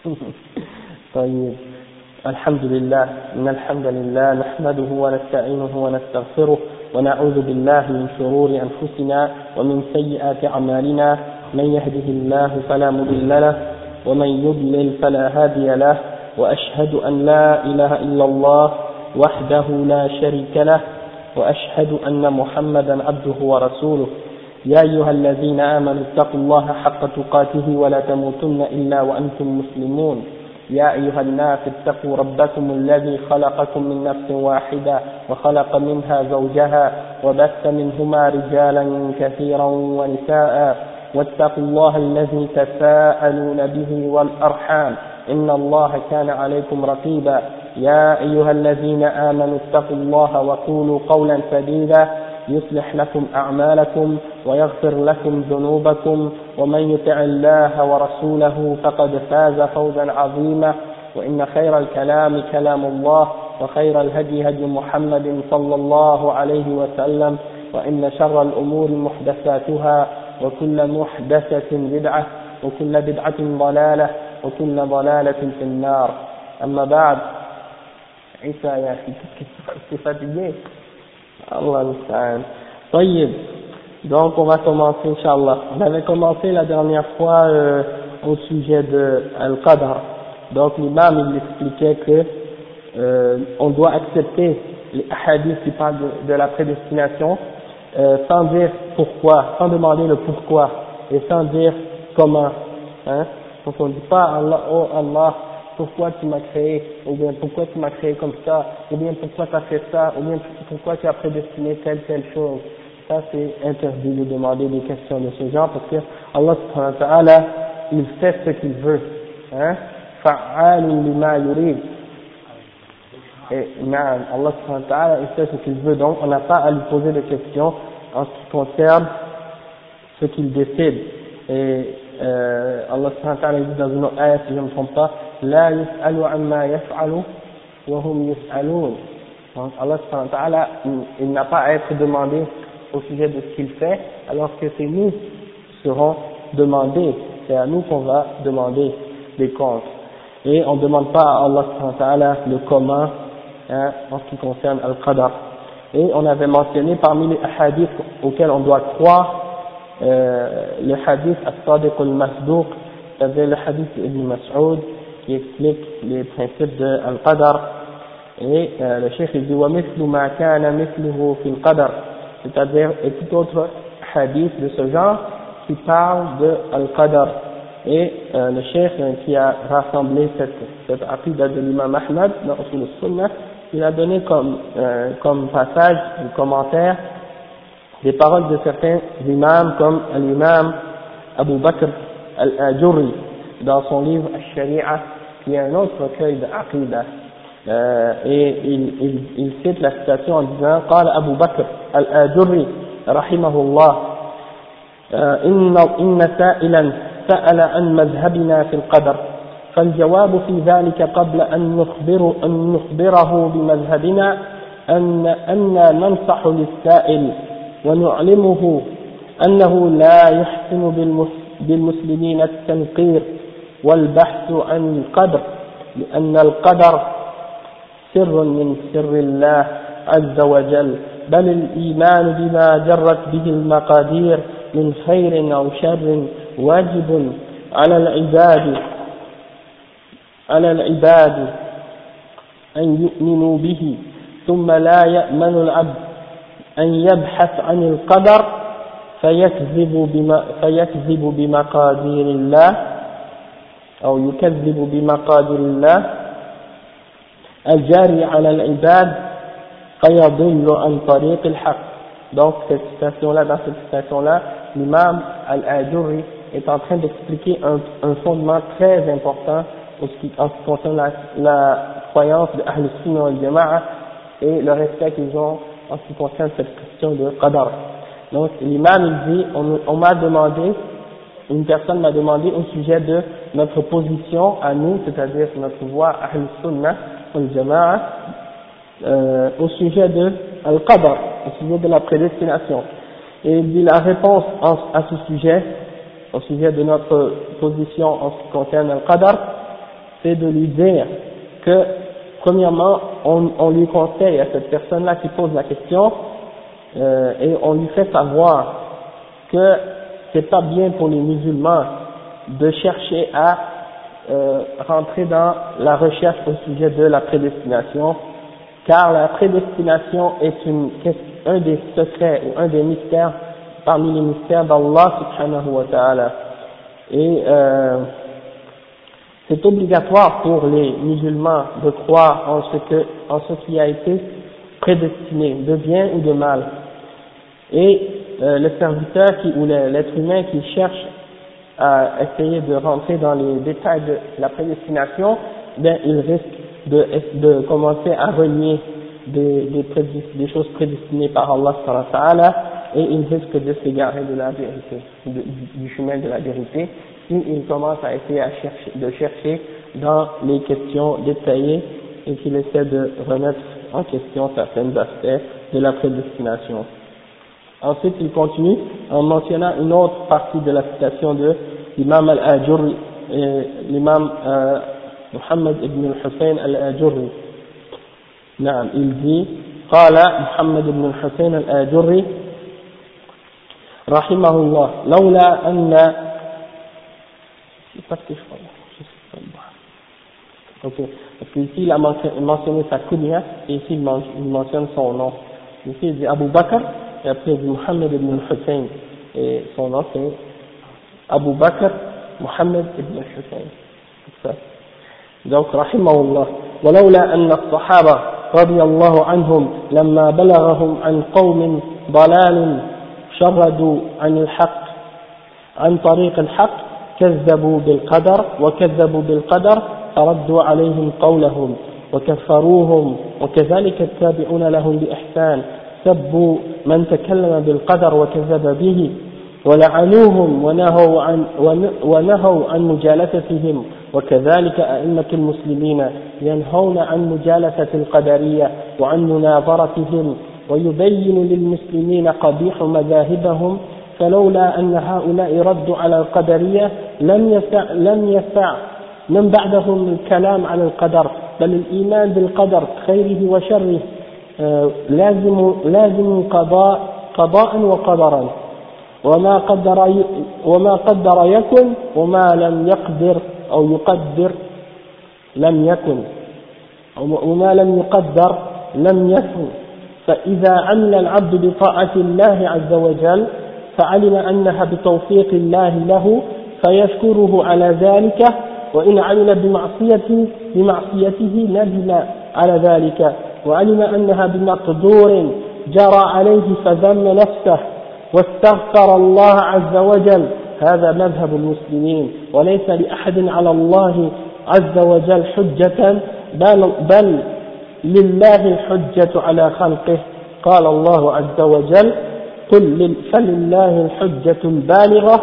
طيب الحمد لله إن الحمد لله نحمده ونستعينه ونستغفره ونعوذ بالله من شرور أنفسنا ومن سيئات أعمالنا من يهده الله فلا مضل له ومن يضلل فلا هادي له وأشهد أن لا إله إلا الله وحده لا شريك له وأشهد أن محمدا عبده ورسوله يا أيها الذين آمنوا اتقوا الله حق تقاته ولا تموتن إلا وأنتم مسلمون يا أيها الناس اتقوا ربكم الذي خلقكم من نفس واحدة وخلق منها زوجها وبث منهما رجالا كثيرا ونساء واتقوا الله الذي تساءلون به والأرحام إن الله كان عليكم رقيبا يا أيها الذين آمنوا اتقوا الله وقولوا قولا سديدا يصلح لكم أعمالكم ويغفر لكم ذنوبكم ومن يطع الله ورسوله فقد فاز فوزا عظيما وإن خير الكلام كلام الله وخير الهدي هدي محمد صلى الله عليه وسلم وإن شر الأمور محدثاتها وكل محدثة بدعة وكل بدعة ضلالة وكل ضلالة في النار أما بعد عيسى يا أخي كيف fatigué Allah musta'an. طيب, donc on va commencer Inch'Allah. On avait commencé la dernière fois au sujet de Al-Qadr. Donc l'imam il expliquait que on doit accepter les hadiths qui parlent de la prédestination sans dire pourquoi, sans demander le pourquoi et sans dire comment. Hein? Donc on ne dit pas Allah, oh Allah, pourquoi tu m'as créé, ou bien pourquoi tu m'as créé comme ça, ou bien pourquoi tu as fait ça, ou bien pourquoi tu as prédestiné telle chose. Ça c'est interdit de demander des questions de ce genre parce que Allah subhanahu wa ta'ala il fait ce qu'il veut. Hein? Fa'alun lima yurid. Et Allah subhanahu wa ta'ala il fait ce qu'il veut, donc on n'a pas à lui poser de questions en ce qui concerne ce qu'il décide. Et Allah subhanahu wa ta'ala dit dans une autre ayat, si je ne me trompe pas, la yus'alu amma yaf'alu wa hum yus'alun. Donc Allah subhanahu wa ta'ala il n'a pas à être demandé au sujet de ce qu'il fait, alors que c'est nous qui serons demandés, c'est à nous qu'on va demander des comptes. Et on ne demande pas à Allah subhanahu wa ta'ala le comment hein, en ce qui concerne Al-Qadr. Et on avait mentionné parmi les hadiths auxquels on doit croire le hadith As-Sadiq al-Masduq, c'est-à-dire le hadith d'Ibn Mas'ud qui explique les principes de Al-Qadr. Et le cheikh il dit وَمِثْلُ مَا كَانَ مِثْلُهُ فِي الْقَدْرِ, c'est-à-dire et tout autre hadith de ce genre qui parle de Al-Qadr. Et le cheikh qui a rassemblé cette aqidah de l'imam Ahmad dans Usul al-Sunnah, il a donné comme passage, un commentaire, des paroles de certains imams comme l'imam Abu Bakr al-Ajurri dans son livre Al-Shari'a, qui est un autre recueil de aqidah. Et il cite la citation en disant قال أبو بكر الآجري رحمه الله إن سائلا سأل عن مذهبنا في القدر فالجواب في ذلك قبل أن نخبره بمذهبنا أن ننصح للسائل ونعلمه أنه لا يحسن بالمسلمين التنقير والبحث عن القدر لأن القدر سر من سر الله عز وجل بل الإيمان بما جرت به المقادير من خير أو شر واجب على العباد أن يؤمنوا به ثم لا يأمن العبد أن يبحث عن القدر فيكذب بمقادير الله أو يكذب بمقادير الله الجاري على العباد فيضل عن طريق الحق. Donc dans cette citation-là, l'imam Al-Ajurri est en train d'expliquer un fondement très important en ce qui concerne la croyance de Ahl Sunnah wal Jama'a et le respect qu'ils ont en ce qui concerne cette question de Qadar. Donc l'imam il dit, on m'a demandé, une personne m'a demandé au sujet de notre position à nous, c'est-à-dire notre voie Ahl Sunnah wal Jama'a, au sujet de Al-Qadr, au sujet de la prédestination. Et il dit la réponse à ce sujet, au sujet de notre position en ce qui concerne Al-Qadr, c'est de lui dire que, premièrement, on lui conseille à cette personne-là qui pose la question, et on lui fait savoir que c'est pas bien pour les musulmans de chercher à rentrer dans la recherche au sujet de la prédestination, car la prédestination est un des secrets ou un des mystères parmi les mystères d'Allah subhanahu wa ta'ala. Et c'est obligatoire pour les musulmans de croire en ce qui a été prédestiné, de bien ou de mal. Et le serviteur ou l'être humain qui cherche à essayer de rentrer dans les détails de la prédestination, ben il risque de commencer à renier des choses prédestinées par Allah subhanahu wa ta'ala, et il risque de s'égarer de la vérité, du chemin de la vérité, s'il commence à essayer de chercher dans les questions détaillées et qu'il essaie de remettre en question certains aspects de la prédestination. Ensuite, il continue en mentionnant une autre partie de la citation de l'imam al-Ajurri, l'imam Muhammad ibn al-Hussein al-Ajurri. Il dit, قال محمد بن الحسين الآجري رحمه الله لولا أن parce qu'ici il a mentionné sa kunya et ici il mentionne son nom. Ici il dit Abu Bakr et après il dit Muhammad ibn al-Hussein et son nom c'est Abu Bakr Muhammad ibn al-Hussein. Donc رحمه الله ولولا أن الصحابة رضي الله عنهم لما بلغهم عن قوم ضلال شردوا عن الحق عن طريق الحق كذبوا بالقدر فردوا عليهم قولهم وكفروهم وكذلك التابعون لهم بإحسان سبوا من تكلم بالقدر وكذب به ولعنوهم ونهوا عن مجالستهم وكذلك أئمة المسلمين ينهون عن مجالسة القدرية وعن مناظرتهم ويبين للمسلمين قبيح مذاهبهم فلولا أن هؤلاء ردوا على القدرية لم يسع من بعدهم الكلام على القدر بل الإيمان بالقدر خيره وشره لازم قضاء وقدرا وما قدر يكن وما لم يقدر أو يقدر لم يكن وما لم يقدر لم يكن فإذا عمل العبد بطاعة الله عز وجل فعلم أنها بتوفيق الله له فيشكره على ذلك وإن عمل بمعصيته ندم على ذلك وعلم أنها بمقدور جرى عليه فذم نفسه واستغفر الله عز وجل هذا مذهب المسلمين وليس لأحد على الله عز وجل حجة بل لله الحجة على خلقه قال الله عز وجل قل فلله الحجة البالغة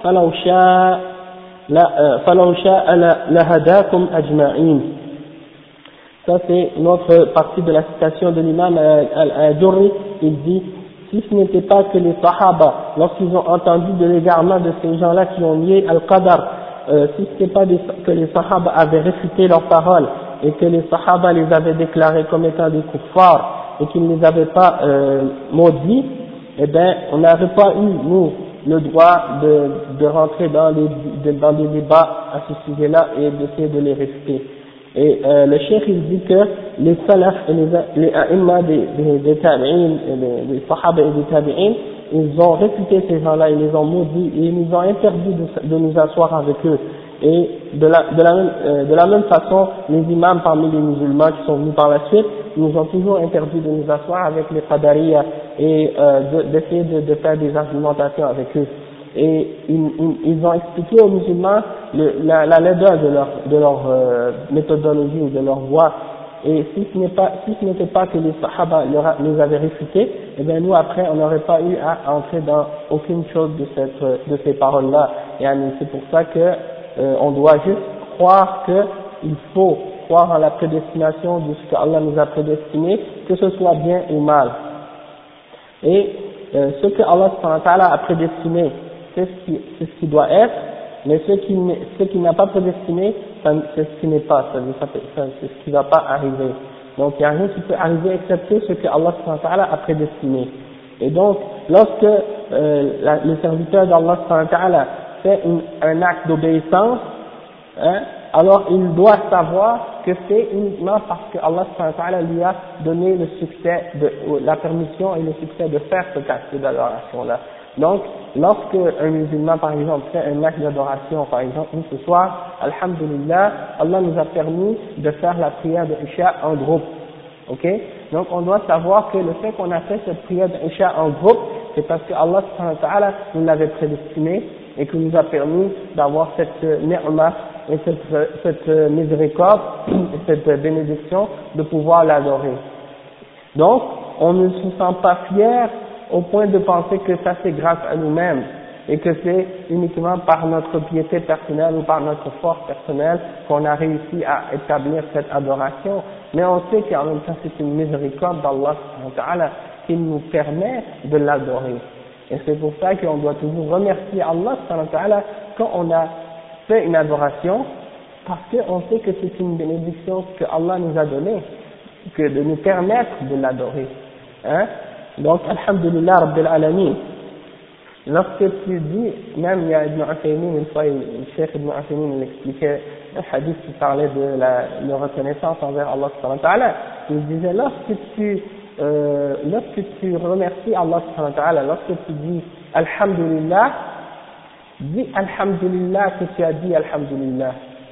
فلو شاء لهداكم أجمعين. Ça c'est une autre partie de la citation de l'imam al-Ajurri. Il dit, si ce n'était pas que les Sahaba, lorsqu'ils ont entendu de l'égarement de ces gens-là qui ont nié Al-Qadar, si ce n'était pas que les Sahaba avaient réfuté leurs paroles et que les Sahaba les avaient déclarés comme étant des kuffars et qu'ils ne les avaient pas maudits, eh bien, on n'aurait pas eu, nous, le droit de rentrer dans des débats à ce sujet-là et d'essayer de les réfuter. Et le cheikh il dit que les salaf et les a'imma des tabi'in, des sahaba et des tabi'in, ils ont réfuté ces gens-là, ils les ont maudits et ils nous ont interdit de nous asseoir avec eux. Et de la même façon, les imams parmi les musulmans qui sont venus par la suite, nous ont toujours interdit de nous asseoir avec les qadariya et d'essayer de faire des argumentations avec eux. Et ils ont expliqué aux musulmans la laideur de leur méthodologie ou de leur voie. Et si ce n'était pas que les sahaba les avaient réfutés, eh bien nous après on n'aurait pas eu à entrer dans aucune chose de ces paroles-là. Et c'est pour ça que on doit juste croire qu'il faut croire en la prédestination de ce que Allah nous a prédestiné, que ce soit bien ou mal. Et ce que Allah a prédestiné, c'est ce qui doit être, mais ce qui n'a pas prédestiné, c'est ce qui n'est pas, c'est ce qui ne va pas arriver. Donc il n'y a rien qui peut arriver excepté ce que Allah subhanahu wa ta'ala a prédestiné. Et donc, lorsque le serviteur d'Allah subhanahu wa ta'ala fait un acte d'obéissance, hein, alors il doit savoir que c'est uniquement parce que Allah subhanahu wa ta'ala lui a donné le succès, la permission et le succès de faire cet acte d'adoration-là. Donc, lorsque un musulman, par exemple, fait un acte d'adoration, par exemple, nous ce soir, alhamdulillah, Allah nous a permis de faire la prière de Isha en groupe. Ok? Donc, on doit savoir que le fait qu'on a fait cette prière de Isha en groupe, c'est parce que Allah subhanahu wa ta'ala nous l'avait prédestiné et qu'il nous a permis d'avoir cette ni'ma et cette miséricorde et cette bénédiction de pouvoir l'adorer. Donc, on ne se sent pas fier au point de penser que ça c'est grâce à nous-mêmes et que c'est uniquement par notre piété personnelle ou par notre force personnelle qu'on a réussi à établir cette adoration. Mais on sait qu'en même temps c'est une miséricorde d'Allah subhanahu wa ta'ala qui nous permet de l'adorer. Et c'est pour ça qu'on doit toujours remercier Allah subhanahu wa ta'ala quand on a fait une adoration, parce qu'on sait que c'est une bénédiction que Allah nous a donnée, que de nous permettre de l'adorer. Hein? Donc, alhamdulillah rabbil alamin. Lorsque tu dis, même il y a Ibn Uthaymin, une fois, le Cheikh Ibn Uthaymin, il expliquait un hadith qui parlait de la reconnaissance envers Allah subhanahu wa ta'ala. Il disait, lorsque tu remercies Allah subhanahu wa ta'ala, lorsque tu dis alhamdulillah, dis alhamdulillah que tu as dit alhamdulillah.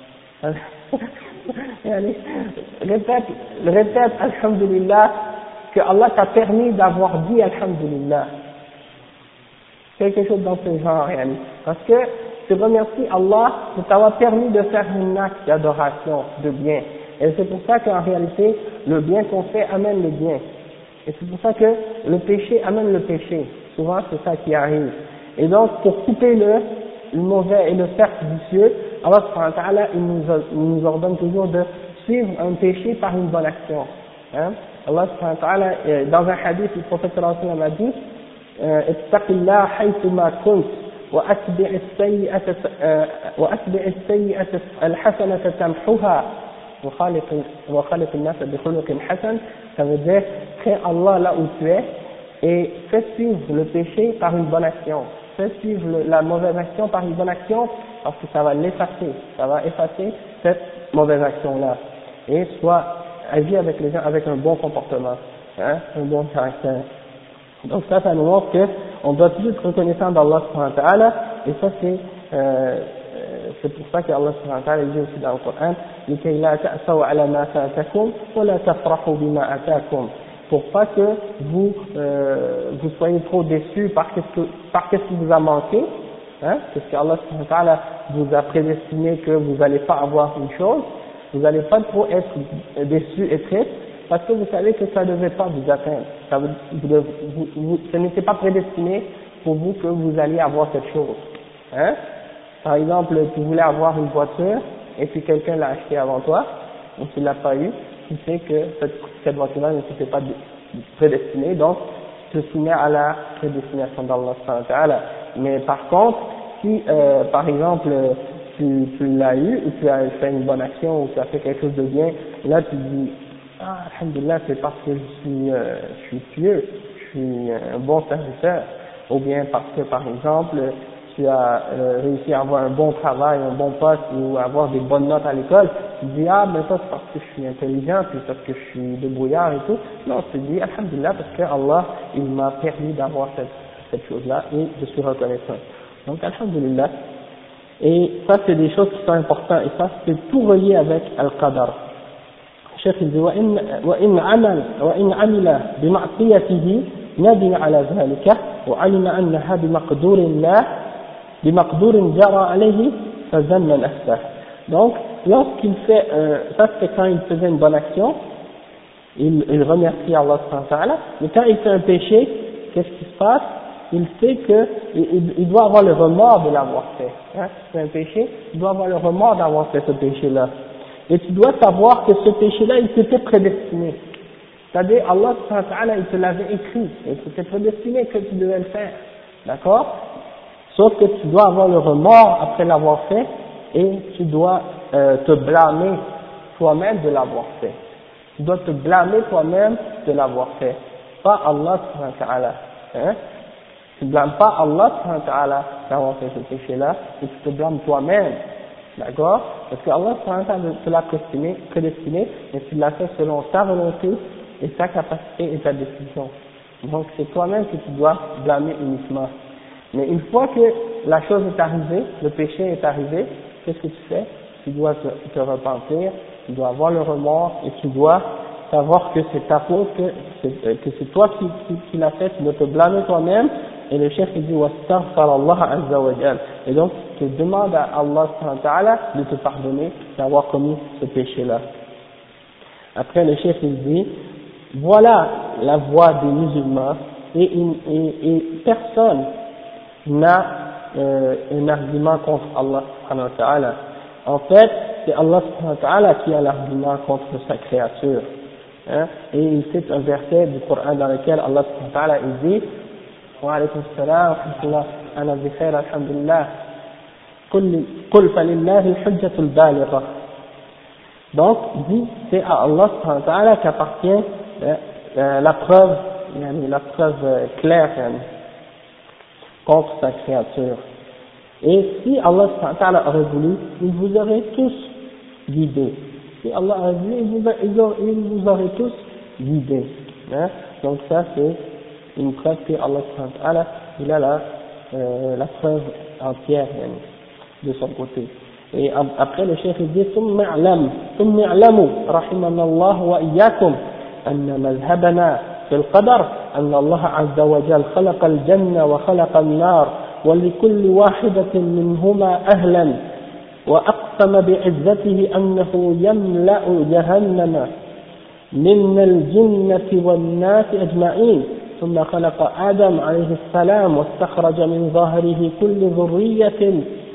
répète alhamdulillah que Allah t'a permis d'avoir dit alhamdulillah. Quelque chose dans ce genre, parce que tu remercies Allah de t'avoir permis de faire un acte d'adoration, de bien. Et c'est pour ça qu'en réalité, le bien qu'on fait amène le bien. Et c'est pour ça que le péché amène le péché. Souvent, c'est ça qui arrive. Et donc, pour couper le mauvais et le cercle vicieux, Allah subhanahu wa ta'ala, il nous ordonne toujours de suivre un péché par une bonne action. Hein? Allah subhanahu wa ta'ala, dans un hadith, le prophète sallallahu alayhi wa sallam a dit, اتق الله حيثما كنت وأتبع السيئة الحسنة تمحها وخالق الناس بخلق حسن. Ça veut dire crains Allah là où tu es et fais suivre le péché par une bonne action, fais suivre la mauvaise action par une bonne action, parce que ça va l'effacer, ça va effacer cette mauvaise action là, et soit agir avec les gens avec un bon comportement, hein, un bon caractère. Donc ça nous montre qu'on doit toujours être reconnaissant d'Allah subhanahu wa ta'ala, et ça c'est pour ça qu'Allah subhanahu wa ta'ala dit aussi dans le Coran, لكي لا تأسوا على ما فاتكم ولا تفرحوا بما أتاكم, pour pas que vous soyez trop déçus par qu'est-ce qui vous a manqué, hein, parce que Allah subhanahu wa ta'ala vous a prédestiné que vous n'allez pas avoir une chose, vous n'allez pas trop être déçus et tristes, parce que vous savez que ça ne devait pas vous atteindre, ce n'était pas prédestiné pour vous que vous alliez avoir cette chose. Hein? Par exemple, tu voulais avoir une voiture, et puis quelqu'un l'a acheté avant toi, donc tu ne l'as pas eu, tu sais que cette voiture-là ne s'était pas prédestinée, donc tu te soumets à la prédestination d'Allah subhanahu wa ta'ala. Mais par contre, si par exemple tu l'as eu, ou tu as fait une bonne action, ou tu as fait quelque chose de bien, là tu dis, ah, alhamdulillah, c'est parce que je suis pieux, je suis un bon serviteur, ou bien parce que par exemple tu as réussi à avoir un bon travail, un bon poste, ou avoir des bonnes notes à l'école, tu dis, ah, mais ça c'est parce que je suis intelligent, puis parce que je suis débrouillard et tout. Non, tu dis, alhamdulillah, parce que Allah, il m'a permis d'avoir cette chose-là, et je suis reconnaissant. Donc, alhamdulillah. Et ça, c'est des choses qui sont importantes, et ça, c'est tout relié avec Al-Qadar. الشيخ يقول وإن عمل بمعصيته ندم على ذلك وعلم أنها بمقدور جرى عليه فذم نفسه. Donc, lorsqu'il fait, ça c'est quand il faisait une bonne action, il remercie Allah subhanahu wa ta'ala, mais quand il fait un péché, qu'est-ce qui se passe? Il sait que il doit avoir le remords de l'avoir fait. Hein? C'est un péché, il doit avoir le remords d'avoir fait ce péché-là. Et tu dois savoir que ce péché-là, il t'était prédestiné. C'est-à-dire, Allah subhanahu wa ta'ala, il te l'avait écrit, et c'était prédestiné que tu devais le faire. D'accord? Sauf que tu dois avoir le remords après l'avoir fait, et tu dois te blâmer toi-même de l'avoir fait. Tu dois te blâmer toi-même de l'avoir fait, pas Allah subhanahu wa ta'ala. Hein? Tu ne blâmes pas Allah subhanahu wa ta'ala d'avoir fait ce péché-là, et tu te blâmes toi-même. D'accord? Parce que Allah subhanahu wa ta'ala te l'a prédestiné, et tu l'as fait selon ta volonté et ta capacité et ta décision. Donc c'est toi-même que tu dois blâmer uniquement. Mais une fois que la chose est arrivée, le péché est arrivé, qu'est-ce que tu fais? Tu dois te repentir, tu dois avoir le remords et tu dois savoir que c'est ta faute, que c'est toi qui l'as fait, tu dois te blâmer toi-même. Et le chef dit wastaghfar Allah azza wa jal. Et donc tu demandes à Allah subhanahu wa ta'ala de te pardonner d'avoir commis ce péché-là. Après le chef il dit voilà la voie des musulmans et personne n'a un argument contre Allah subhanahu wa ta'ala. En fait, c'est Allah subhanahu wa ta'ala qui a l'argument contre sa créature. Hein? Et il cite un verset du Coran dans lequel Allah subhanahu wa ta'ala il dit wa alaykum assalam wa rahmatullah ana bi khair alhamdulillah qul falillahi al-hujjatul baligha. Donc, il dit, c'est à Allah subhanahu wa ta'ala qu'appartient la preuve claire contre sa créature. Et si Allah subhanahu wa ta'ala aurait voulu, il vous aurait tous guidés. Si Allah aurait voulu, il vous aurait tous guidés. Hein? Donc ça c'est une preuve que Allah subhanahu wa ta'ala, il a la preuve entière de son côté. Et après le chef il dit ثم اعلموا رحمنا الله وإياكم أن مذهبنا في القدر أن الله عز وجل خلق الجنة وخلق النار ولكل واحدة منهما أهلا وأقسم بعزته أنه يملأ جهنم من الجنة والناس أجمعين ثم خلق آدم عليه السلام واستخرج من ظهره كل ذرية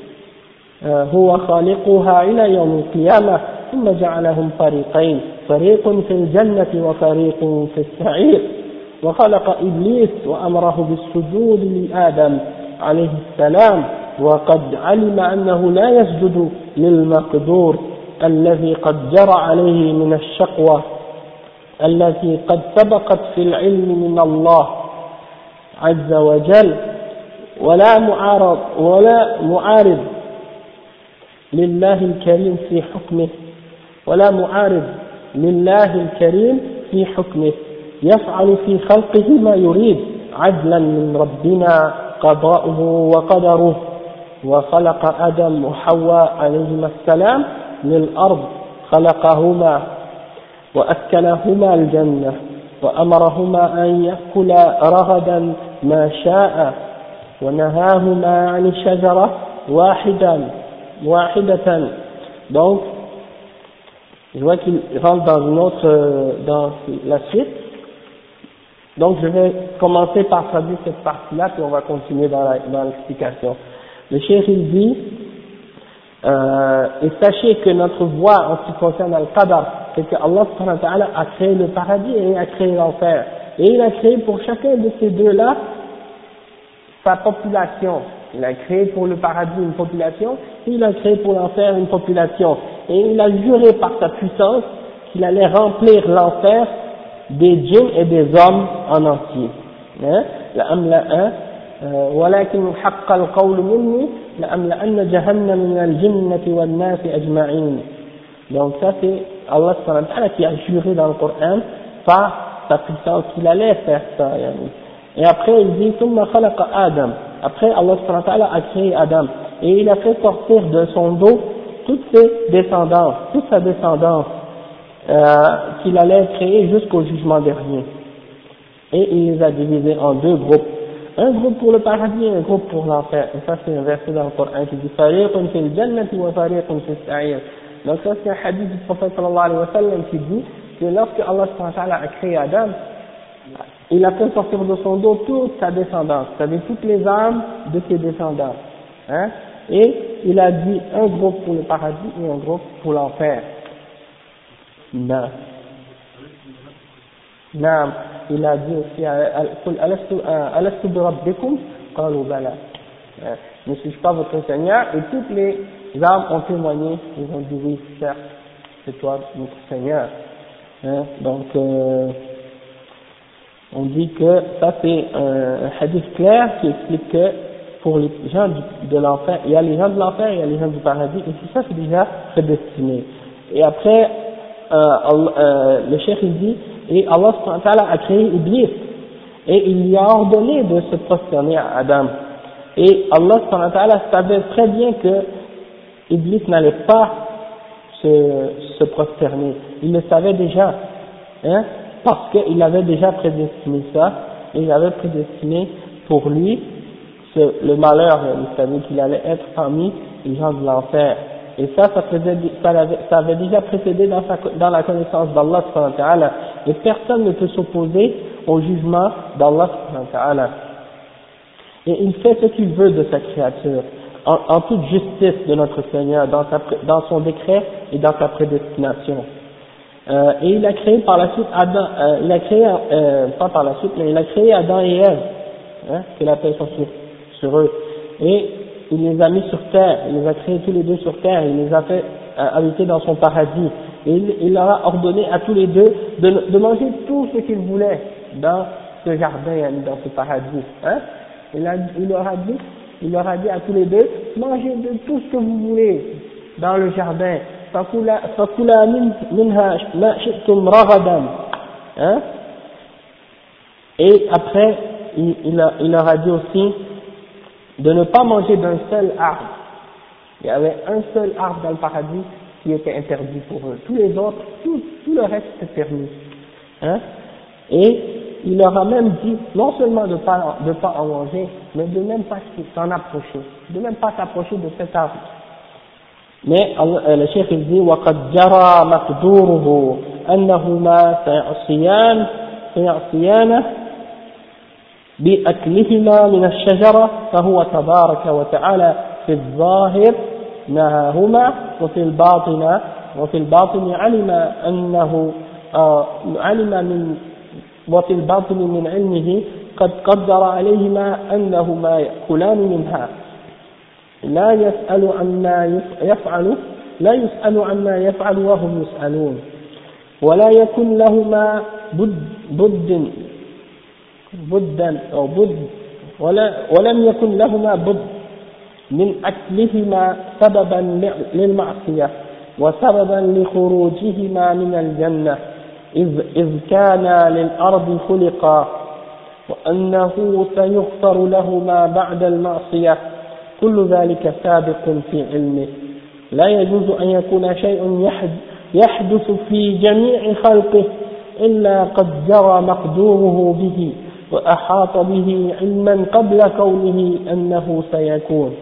هو خالقها إلى يوم القيامة ثم جعلهم فريقين فريق في الجنة وفريق في السعير وخلق إبليس وأمره بالسجود لآدم عليه السلام وقد علم أنه لا يسجد للمقدور الذي قد جرى عليه من الشقوة التي قد سبقت في العلم من الله عز وجل ولا معارض لله الكريم في حكمه ولا معارض لله الكريم في حكمه يفعل في خلقه ما يريد عدلا من ربنا قضاؤه وقدره وخلق آدم وحواء عليهما السلام للأرض خلقهما وأسكنهما الجنة وأمرهما أن يأكلا رغدا ما شاء ونهاهما عن الشجرة واحدة. Donc, je vois qu'il rentre dans la suite. Donc, je vais commencer par traduire cette partie-là, puis on va continuer dans l'explication. Le cheikh il dit, et sachez que notre voie en ce qui concerne Al-Qadar, c'est que Allah subhanahu wa ta'ala a créé le paradis et a créé l'enfer. Et il a créé pour chacun de ces deux-là sa population. Il a créé pour le paradis une population, et il a créé pour l'enfer une population. Et il a juré par sa puissance qu'il allait remplir l'enfer des djinns et des hommes en entier. ولكن حق القول مني لأملأن جهنم من الجنة والناس أجمعين. Donc ça c'est Allah subhanahu wa ta'ala qui a juré dans le Coran par sa puissance qu'il allait faire ça. Et après il dit ثم خلق آدم. Après Allah subhanahu wa ta'ala a créé Adam et il a fait sortir de son dos toutes ses descendances, toute sa descendance qu'il allait créer jusqu'au jugement dernier. Et il les a divisés en deux groupes. Un groupe pour le paradis et un groupe pour l'enfer. Et ça c'est un verset dans le Coran qui dit fariqun fil jannati wa fariqun fis sa'ir. Donc ça c'est un hadith du prophète sallallahu alayhi wa sallam qui dit que lorsque Allah subhanahu wa ta'ala a créé Adam, il a fait sortir de son dos toute sa descendance, c'est-à-dire toutes les âmes de ses descendants. Hein? Et il a dit un groupe pour le paradis et un groupe pour l'enfer. Non. Non. Il a dit aussi alastu bi rabbikum qalu bala. Ne suis-je pas votre Seigneur? Et toutes les les arbres ont témoigné, ils ont dit oui, certes, c'est toi notre Seigneur. Hein? Donc, on dit que ça c'est un hadith clair qui explique que pour les gens de l'enfer, il y a les gens de l'enfer et il y a les gens du paradis, et tout ça c'est déjà prédestiné. Et après, le cheikh il dit, et Allah subhanahu wa ta'ala a créé Iblis, et il lui a ordonné de se prosterner à Adam. Et Allah subhanahu wa ta'ala savait très bien que Iblis n'allait pas se prosterner. Il le savait déjà, hein, parce qu'il avait déjà prédestiné ça, et il avait prédestiné pour lui le malheur, il savait qu'il allait être parmi les gens de l'enfer. Et ça avait déjà précédé dans la connaissance d'Allah subhanahu wa ta'ala. Et personne ne peut s'opposer au jugement d'Allah subhanahu wa ta'ala. Et il fait ce qu'il veut de sa créature, en toute justice de notre Seigneur, dans son décret et dans sa prédestination. Et il a créé par la suite Adam, pas par la suite, mais il a créé Adam et Ève, hein, que la paix soit sur eux. Et il les a mis sur terre, il les a créés tous les deux sur terre, il les a fait habiter dans son paradis. Et il leur a ordonné à tous les deux de manger tout ce qu'ils voulaient dans ce jardin, dans ce paradis. Hein? Il leur a dit à tous les deux, mangez de tout ce que vous voulez dans le jardin. فَكُلَا مِنْهَا مَا شِئْتُمْ رَغَدًا. Hein? Et après, il leur a dit aussi de ne pas manger d'un seul arbre. Il y avait un seul arbre dans le paradis qui était interdit pour eux. Tous les autres, tout le reste était permis. Hein? Et il leur a même dit, non seulement de pas en manger, mais de même pas s'en approcher, de même pas s'approcher de cet arbre. Mais le cheikh il dit, وَقَدْ جَرَى مَقْدُورُهُ أَنَّهُمَا سيعصيانه بأكلهما من الشجرة فهو تبارك وتعالى في الظاهر نهاهما وفي الباطن وفي الباطن من علمه قد قدر عليهما أنهما يأكلان منها لا يسأل عما يفعل وهم يسألون ولا يكن لهما ولم يكن لهما بد من أكلهما سببا للمعصية وسببا لخروجهما من الجنة إذ كانا للأرض خلقا وأنه سيغفر لهما بعد المعصية كل ذلك سابق في علمه لا يجوز أن يكون شيء يحدث في جميع خلقه إلا قد جرى مقدوره به وأحاط به علما قبل كونه أنه سيكون.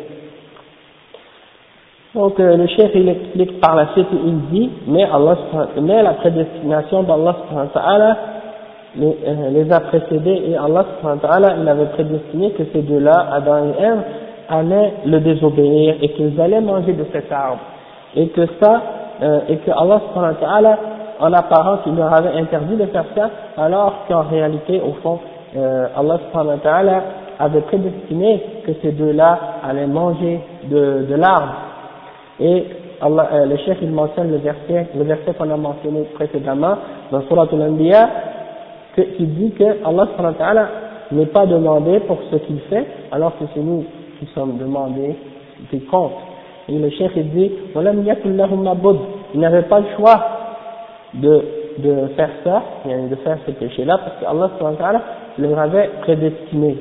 Donc le chef il explique par la suite, il dit mais la prédestination d'Allah subhanahu wa ta'ala les a précédés et Allah subhanahu wa ta'ala il avait prédestiné que ces deux-là, Adam et Ève, allaient le désobéir et qu'ils allaient manger de cet arbre et que Allah subhanahu wa ta'ala en apparence il leur avait interdit de faire ça alors qu'en réalité au fond Allah subhanahu wa ta'ala avait prédestiné que ces deux-là allaient manger de l'arbre. Et le chef il mentionne le verset qu'on a mentionné précédemment dans Surah Al-Anbiya qui dit que Allah subhanahu wa ta'ala n'est pas demandé pour ce qu'il fait alors que c'est nous qui sommes demandés des comptes. Et le chef il dit il n'avait pas le choix de faire ça, de faire ce péché-là parce que Allah subhanahu wa ta'ala leur avait prédestiné.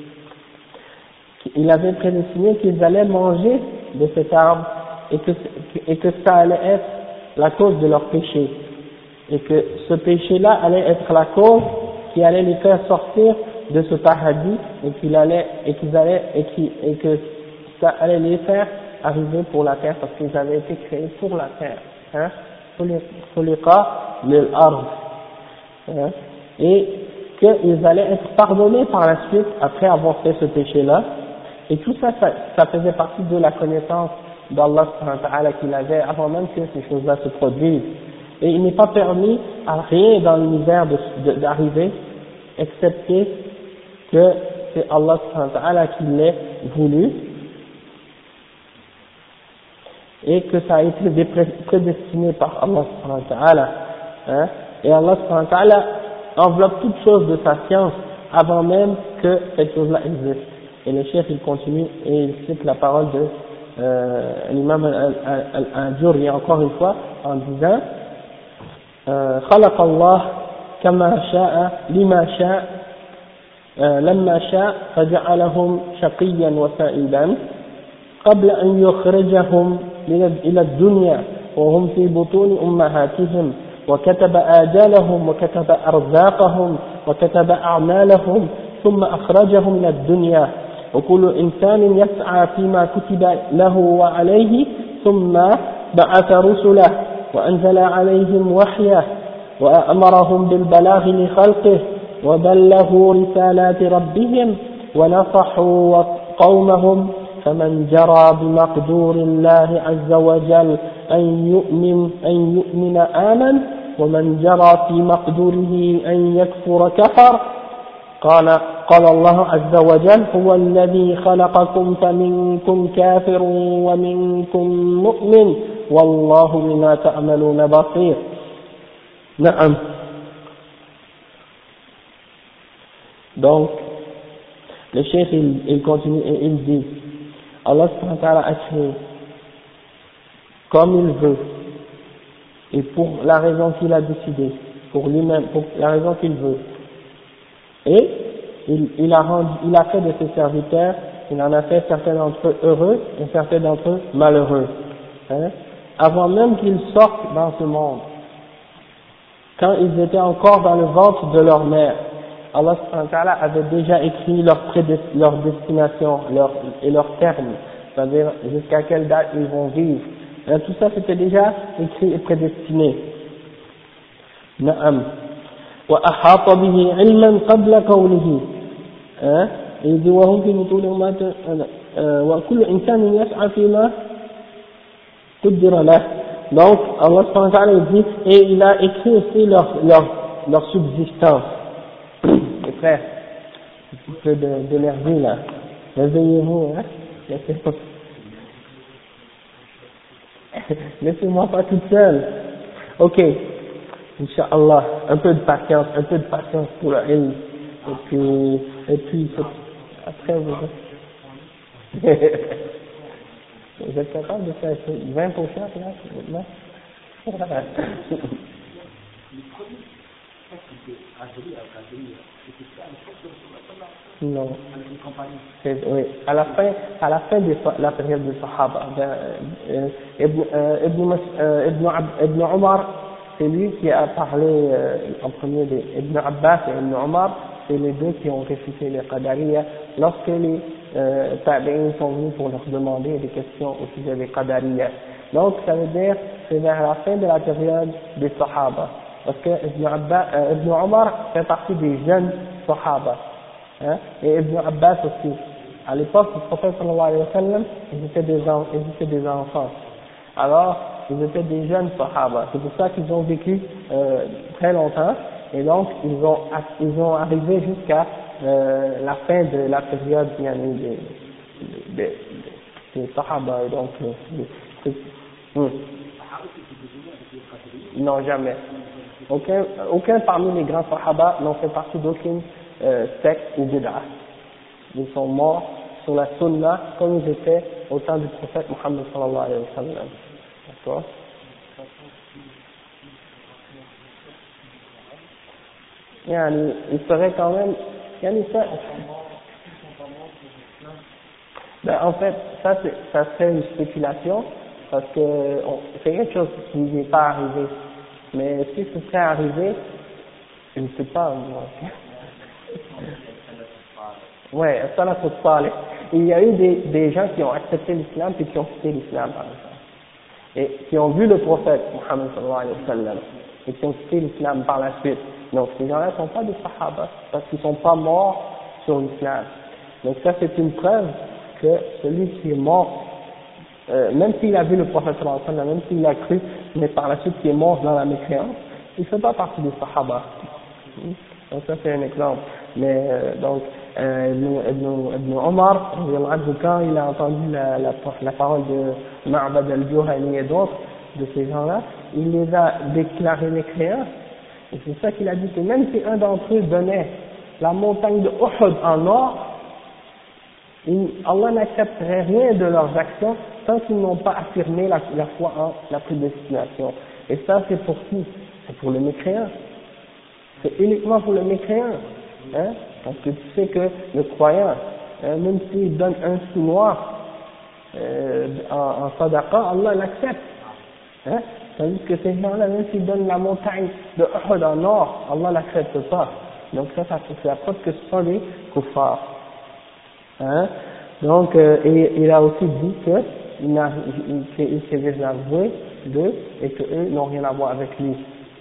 Il avait prédestiné qu'ils allaient manger de cet arbre et que ça allait être la cause de leur péché et que ce péché-là allait être la cause qui allait les faire sortir de ce paradis et que ça allait les faire arriver pour la terre parce qu'ils avaient été créés pour la terre, hein, et qu'ils allaient être pardonnés par la suite après avoir fait ce péché-là. Et tout ça, ça faisait partie de la connaissance d'Allah subhanahu wa ta'ala qu'il avait avant même que ces choses-là se produisent. Et il n'est pas permis à rien dans l'univers d'arriver, excepté que c'est Allah subhanahu wa ta'ala qui l'ait voulu. et que ça a été prédestiné par Allah subhanahu wa ta'ala, hein, et Allah subhanahu wa ta'ala enveloppe toute chose de sa science avant même que cette chose-là existe. Et le chef il continue et il cite la parole de l'imam al-Ajurri encore une fois en disant خلق الله كما شاء لما شاء لما شاء فجعلهم شقيا وسعيدا قبل أن يخرجهم إلى الدنيا وهم في بطون أمهاتهم وكتب آجالهم وكتب أرزاقهم وكتب أعمالهم ثم أخرجهم إلى الدنيا وكل إنسان يسعى فيما كتب له وعليه ثم بعث رسله وأنزل عليهم وحيه وأمرهم بالبلاغ لخلقه وبلغوا رسالات ربهم ونصحوا قومهم فمن جرى بمقدور الله عز وجل أن يؤمن آمن ومن جرى في مقدوره أن يكفر كفر قال الله عز وجل هو الذي خلقكم فمنكم كافر ومنكم مؤمن والله بما تعملون بصير. نعم. Donc le cheikh il continue et il dit Allah subhanahu wa ta'ala a créé comme il veut et pour la raison qu'il a décidé, pour lui-même, pour la raison qu'il veut. Et il a fait de ses serviteurs, il en a fait certains d'entre eux heureux et certains d'entre eux malheureux. Hein? Avant même qu'ils sortent dans ce monde, quand ils étaient encore dans le ventre de leur mère, Allah subhanahu wa ta'ala avait déjà écrit leur destination et leur terme, c'est-à-dire jusqu'à quelle date ils vont vivre. Et tout ça c'était déjà écrit et prédestiné. Na'am. Wa ahata bihi ilman qabla qawlihi. Hein? Et il dit wa hum fi butuni ummahatihi wa kullu insanin yas'a fima qaddara lahu. Donc Allah subhanahu wa ta'ala dit et il a écrit aussi leur subsistance. Les frères, un petit peu d'énergie là. Réveillez-vous, hein. Laissez-moi pas toute seule. Ok. Inch'Allah, un peu de patience pour la ilm. Et puis, après vous êtes capable de faire 20% là, maintenant? Non. Oui. À la fin de la période des Sahaba, Ibn Omar, c'est lui qui a parlé en premier des Ibn Abbas et Ibn Omar, c'est les deux qui ont réfuté les Qadariya lorsque les Tabi'in sont venus pour leur demander des questions au sujet des Qadariya. Donc ça veut dire c'est vers la fin de la période des Sahaba. Parce que Ibn Omar fait partie des jeunes Sahaba, hein, et Ibn Abbas aussi. À l'époque du prophète sallallahu alayhi wa sallam, ils étaient des enfants. Alors, ils étaient des jeunes Sahaba. C'est pour ça qu'ils ont vécu très longtemps, et donc ils ont arrivé jusqu'à la fin de la période des Sahaba. Et donc, non, jamais. Aucun parmi les grands Sahaba n'ont fait partie d'aucune secte ou bid'ah. Ils sont morts sur la sunna comme ils étaient au temps du prophète Muhammad sallallahu alayhi wa sallam. D'accord? Il serait quand même, ben, en fait, ça serait une spéculation, parce que c'est quelque chose qui n'est pas arrivé. Mais si ce serait arrivé, je ne sais pas, moi. Ouais, ça n'a pas de parler. Il y a eu des gens qui ont accepté l'islam et qui ont quitté l'islam, par exemple. Et qui ont vu le prophète, Muhammad sallallahu alayhi wa sallam, et qui ont quitté l'islam par la suite. Donc ces gens-là ne sont pas des sahaba, parce qu'ils ne sont pas morts sur l'islam. Donc ça c'est une preuve que celui qui est mort, même s'il a vu le prophète sallallahu alayhi wa sallam, même s'il a cru, mais par la suite qui est mort dans la mécréance, il ne fait pas partie des sahaba. Donc ça c'est un exemple. Mais donc Ibn Omar, quand il a entendu la parole de Ma'bad al-Juhani et d'autres de ces gens-là, il les a déclarés mécréants. Et c'est ça qu'il a dit, que même si un d'entre eux donnait la montagne de Uhud en or, Allah n'accepterait rien de leurs actions tant qu'ils n'ont pas affirmé la foi en la prédestination. Et ça, c'est pour qui? C'est pour le mécréant. C'est uniquement pour le mécréant. Hein? Parce que tu sais que le croyant, même s'il donne un sou noir en sadaqa, Allah l'accepte. Hein? Tandis que ces gens-là, même s'ils donnent la montagne de Uhud en or, Allah l'accepte pas. Donc ça c'est la preuve que ce sont des kuffars. Hein? Donc, et il a aussi dit qu'il s'est désavoué d'eux et qu'eux n'ont rien à voir avec lui.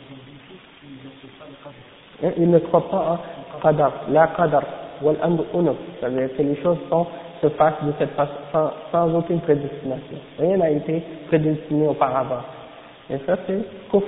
Ils ne croient pas en qadar, la qadar, wal amr unuf, c'est-à-dire que les choses se passent de cette façon sans aucune prédestination. Rien n'a été prédestiné auparavant. Et ça c'est kufr.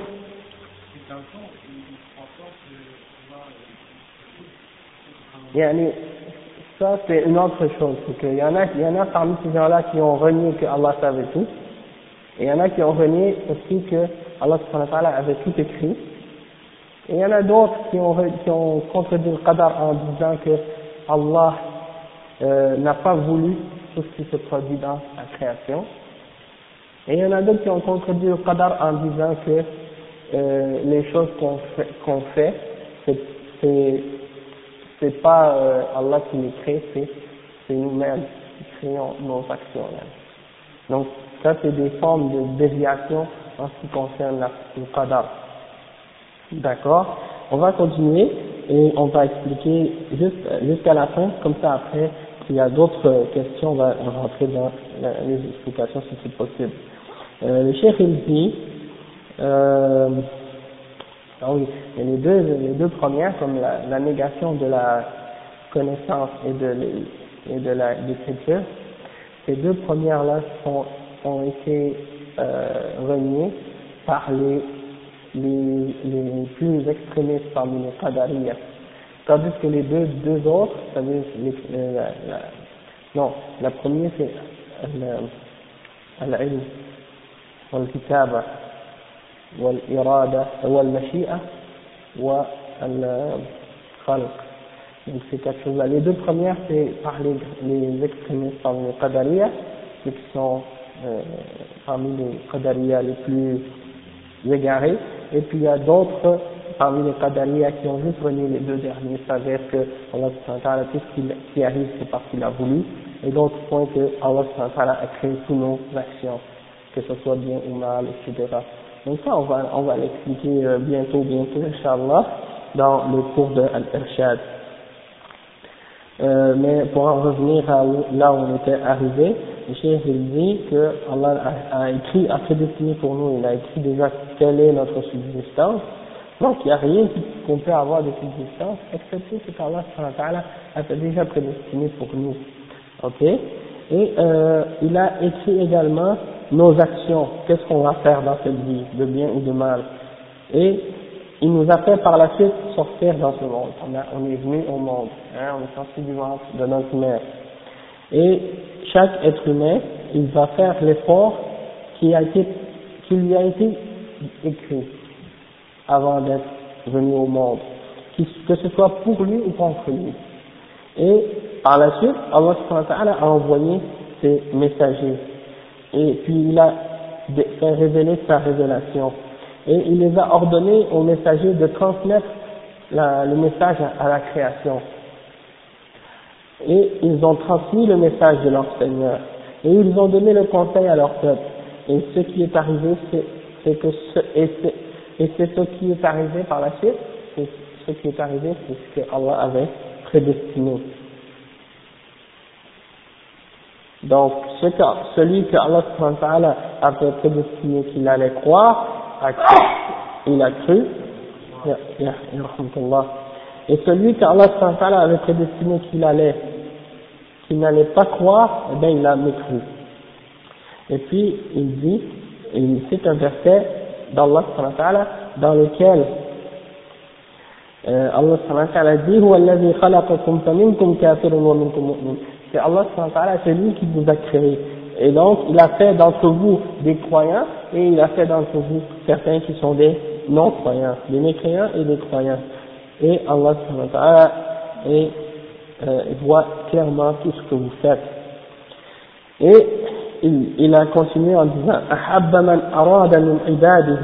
Yani, ça c'est une autre chose, c'est qu'il y en a parmi ces gens-là qui ont renié que Allah savait tout, et il y en a qui ont renié aussi que Allah subhanahu wa ta'ala avait tout écrit, et il y en a d'autres qui ont contredit le qadar en disant que Allah n'a pas voulu tout ce qui se produit dans la création, et il y en a d'autres qui ont contredit le qadar en disant que les choses qu'on fait c'est pas Allah qui les crée, c'est nous-mêmes qui créons nos actions. Donc ça c'est des formes de déviation en ce qui concerne le qadar. D'accord? On va continuer et on va expliquer jusqu'à la fin, comme ça après, s'il y a d'autres questions, on va rentrer dans les explications si c'est possible. Le cheikh il dit, ah oui, et les deux premières, comme la négation de la connaissance et de l'écriture, ces deux premières-là ont été reniées par les plus extrémistes parmi les qadariyas. Tandis que les deux autres, c'est-à-dire la première c'est al-ilm, wal-kitaba, wal-irada, wal-mashi'a, wal-khalq. Donc c'est quelque chose là. Les deux premières c'est par les extrémistes parmi les qadariyas, ceux qui sont parmi les qadariyas les plus égarés, et puis il y a d'autres parmi les qadariyas qui ont juste renié les deux derniers, c'est-à-dire que Allah subhanahu wa ta'ala, tout ce qui arrive c'est parce qu'il a voulu, et d'autres points que Allah subhanahu wa ta'ala a créé tous nos actions, que ce soit bien ou mal, etc. Donc ça on va l'expliquer bientôt, Inch'Allah, dans le cours de Al-Irshad. Mais pour en revenir à là où on était arrivé, le cheikh il dit que Allah a prédestiné pour nous, il a écrit déjà quelle est notre subsistance. Donc il n'y a rien qu'on peut avoir de subsistance, excepté ce qu'Allah a déjà prédestiné pour nous. Ok? Et il a écrit également nos actions, qu'est-ce qu'on va faire dans cette vie, de bien ou de mal. Et il nous a fait par la suite sortir dans ce monde. On est venu au monde, on est sorti du ventre de notre mère. Et chaque être humain, il va faire l'effort qui lui a été écrit avant d'être venu au monde, que ce soit pour lui ou contre lui. Et par la suite, Allah subhanahu wa ta'ala a envoyé ses messagers. Et puis il a fait révéler sa révélation. Et il les a ordonnés aux messagers de transmettre le message à la création. Et ils ont transmis le message de leur Seigneur. Et ils ont donné le conseil à leur peuple. Et ce qui est arrivé, c'est ce qui est arrivé par la suite, c'est ce qui est arrivé, c'est ce que Allah avait prédestiné. Donc, celui que Allah subhanahu wa ta'ala avait prédestiné qu'il allait croire, il a cru, et celui qu'Allah subhanahu wa ta'ala avait prédestiné qu'il n'allait pas croire, eh bien il a mécru. Et puis il dit, et il cite un verset d'Allah subhanahu wa ta'ala dans lequel Allah subhanahu wa ta'ala dit huwa alladhi khalaqakum faminkum kafirun wa minkum mu'min. C'est Allah subhanahu wa ta'ala, c'est lui qui vous a créé. Et donc, il a fait d'entre vous des croyants et il a fait d'entre vous certains qui sont des non-croyants, des mécréants et des croyants. Et Allah subhanahu wa ta'ala voit clairement tout ce que vous faites. Et il a continué en disant أحب من أراد من عباده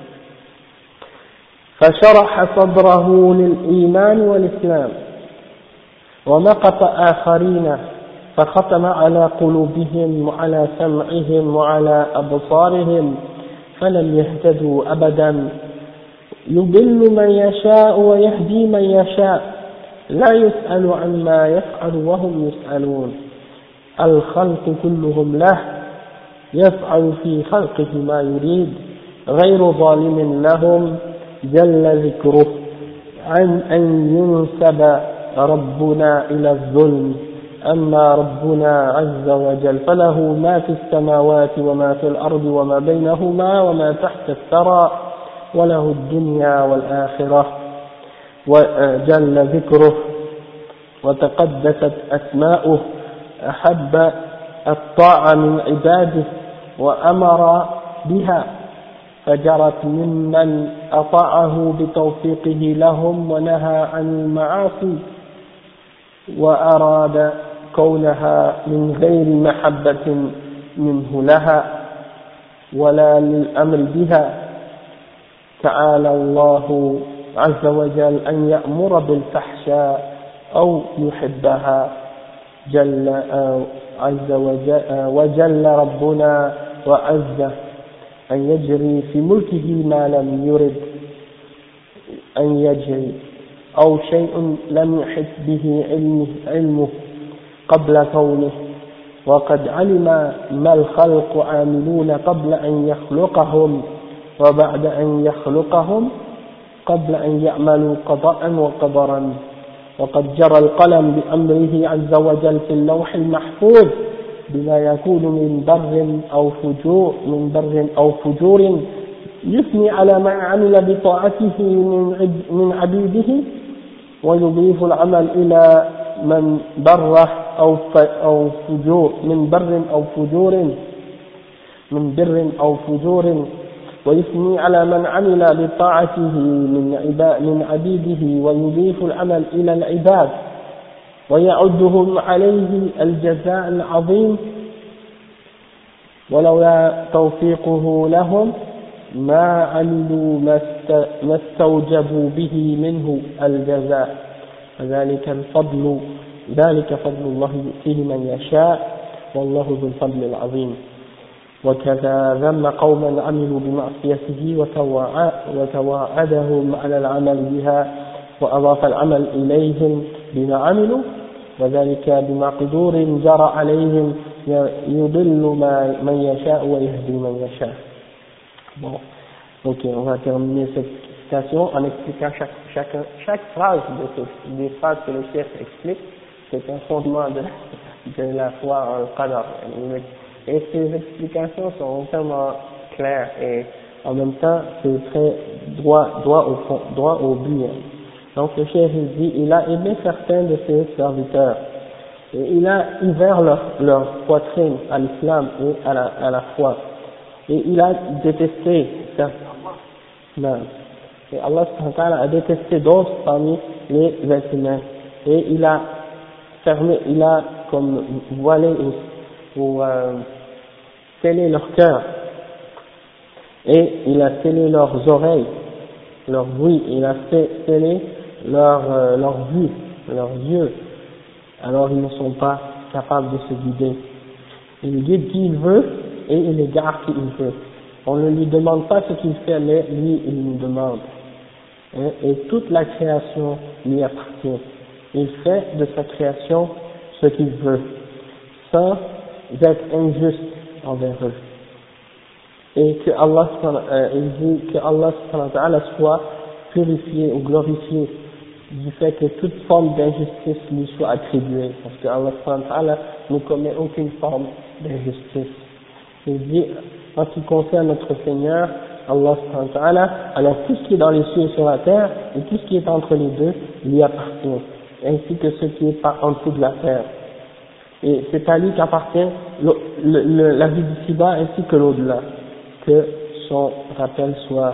فشرح صدره للإيمان والإسلام ومقت آخرين فختم على قلوبهم وعلى سمعهم وعلى أبصارهم فلم يهتدوا أبدا يضل من يشاء ويهدي من يشاء لا يسأل عما يفعل وهم يسألون الخلق كلهم له يفعل في خلقه ما يريد غير ظالم لهم جل ذكره عن أن ينسب ربنا إلى الظلم أما ربنا عز وجل فله ما في السماوات وما في الأرض وما بينهما وما تحت الثرى وله الدنيا والآخرة وجل ذكره وتقدست أسماؤه أحب الطاعة من عباده وأمر بها فجرت ممن أطاعه بتوفيقه لهم ونهى عن المعاصي وأراد كونها من غير محبة منه لها ولا للأمر بها تعالى الله عز وجل أن يأمر بالفحشاء أو يحبها جل عز وجل ربنا وعز أن يجري في ملكه ما لم يرد أن يجري أو شيء لم يحط به علمه قبل كونه وقد علم ما الخلق عاملون قبل أن يخلقهم وبعد أن يخلقهم قبل أن يعملوا قضاء وقدرا وقد جرى القلم بأمره عز وجل في اللوح المحفوظ بما يكون من بر أو فجور يثني على ما عمل بطاعته من عبيده ويضيف العمل إلى من بره أو فجور من بر أو فجور ويثني على من عمل بطاعته من عبيده ويضيف العمل إلى العباد ويعدهم عليه الجزاء العظيم ولولا توفيقه لهم ما عملوا ما استوجبوا به منه الجزاء ذلك فضل الله يؤتيه من يشاء والله ذو الفضل العظيم وكذا ذم قوما عملوا بمعصيته وتواعدهم على العمل بها وأضاف العمل إليهم بما عملوا وذلك بمقدور جرى عليهم يضل من يشاء ويهدي من يشاء. Bon, ok, on va terminer cette citation en expliquant chaque phrase des phrases que le chef explique. C'est un fondement de la foi en Qadar. Et ces explications sont tellement claires et en même temps c'est très droit au but. Donc le chef dit, il a aimé certains de ses serviteurs et il a ouvert leur poitrine à l'islam et à la foi. Et il a détesté certains. Et Allah subhanahu wa ta'ala a détesté d'autres parmi les êtres humains. Et il a comme voilé ou scellé leur cœur. Et il a scellé leurs oreilles, leur bruit, il a scellé leur vue, leurs yeux. Alors ils ne sont pas capables de se guider. Il guide qui il veut et il égare qui il veut. On ne lui demande pas ce qu'il fait, mais lui il nous demande. Et toute la création lui appartient. Il fait de sa création ce qu'il veut, sans être injuste envers eux. Et que Allah, il dit que Allah soit purifié ou glorifié du fait que toute forme d'injustice lui soit attribuée, parce que Allah ne commet aucune forme d'injustice. Il dit, en ce qui concerne notre Seigneur, Allah subhanahu wa ta'ala, alors tout ce qui est dans les cieux et sur la terre, et tout ce qui est entre les deux, lui appartient, ainsi que ce qui est en dessous de la terre. Et c'est à lui qu'appartient la vie d'ici-bas ainsi que l'au-delà, que son rappel soit,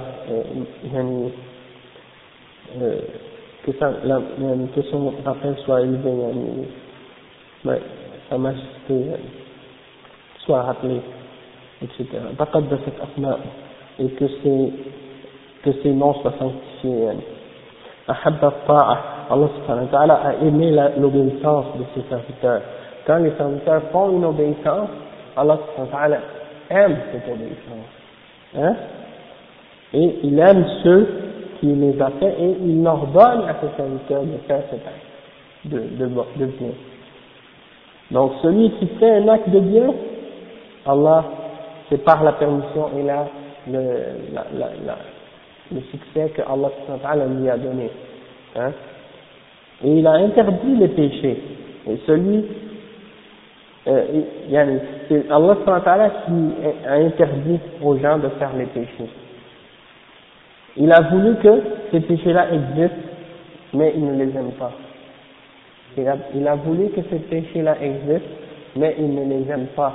que son rappel soit élevé, ouais, sa majesté soit rappelée, etc. Taqaddasat asma, et que ses noms soient sanctifiés. Ahabba ta'a, Allah subhanahu wa ta'ala a aimé l'obéissance de ses serviteurs. Quand les serviteurs font une obéissance, Allah subhanahu wa ta'ala aime cette obéissance. Hein? Et il aime ceux qui les a fait et il ordonne à ses serviteurs de faire cet acte de bien. Donc celui qui fait un acte de bien, Allah, c'est par la permission et le succès que Allah subhanahu wa ta'ala lui a donné. Hein? Et il a interdit les péchés. Et celui, c'est Allah subhanahu wa ta'ala qui a interdit aux gens de faire les péchés. Il a voulu que ces péchés-là existent, mais il ne les aime pas. Il a voulu que ces péchés-là existent, mais il ne les aime pas.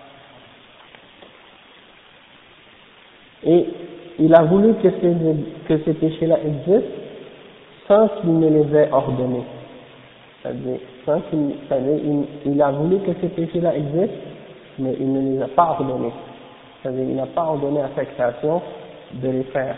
Et il a voulu que ces péchés-là existent sans qu'il ne les ait ordonnés. C'est-à-dire, il a voulu que ces péchés-là existent, mais il ne les a pas ordonnés. C'est-à-dire, il n'a pas ordonné à sa création de les faire.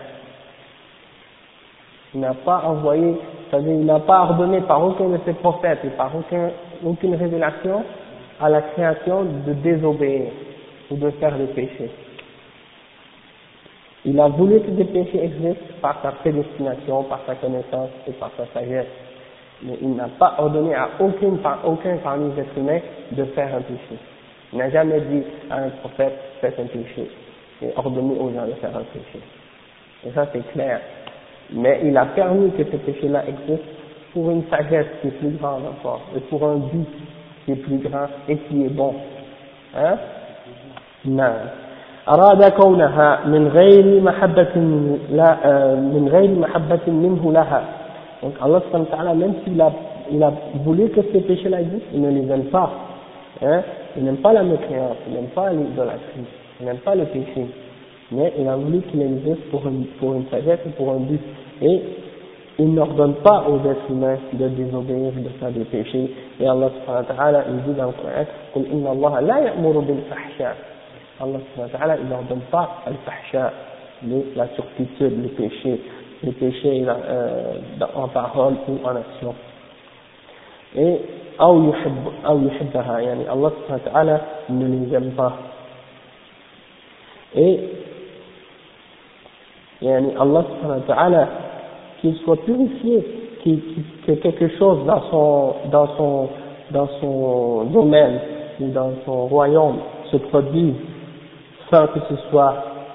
Il n'a pas envoyé, c'est-à-dire, il n'a pas ordonné par aucun de ses prophètes et par aucune révélation à la création de désobéir ou de faire des péchés. Il a voulu que des péchés existent par sa prédestination, par sa connaissance et par sa sagesse. Mais il n'a pas ordonné à aucun parmi les êtres humains de faire un péché. Il n'a jamais dit à un prophète, faites un péché, et ordonné aux gens de faire un péché. Et ça c'est clair. Mais il a permis que ce péché-là existe pour une sagesse qui est plus grande encore, et pour un but qui est plus grand et qui est bon. Hein? Non. أراد كونها من غير محبة منه لها. Donc Allah subhanahu wa ta'ala, même s'il a voulu que ces péchés-là existent, il ne les aime pas. Hein? Il n'aime pas la mécréance, il n'aime pas l'idolâtrie, il n'aime pas le péché. Mais il a voulu qu'il existe pour une sagesse et pour un but. Et il n'ordonne pas aux êtres humains de désobéir, de faire des péchés. Et Allah subhanahu wa ta'ala, il dit dans le Coran, قُلْ إِنَّ اللَّهَ لَا يَأْمُرُ بِالْفَحْشَاءِ. Allah subhanahu wa ta'ala, il n'ordonne pas al-fahsha, la turpitude, les péchés en parole ou en action. Et أو يحبها, يعني Allah subhanahu wa ta'ala ne les aime pas. Et yani Allah subhanahu wa ta'ala, qu'il soit purifié, que quelque chose dans son domaine ou dans son royaume se produise sans que ce soit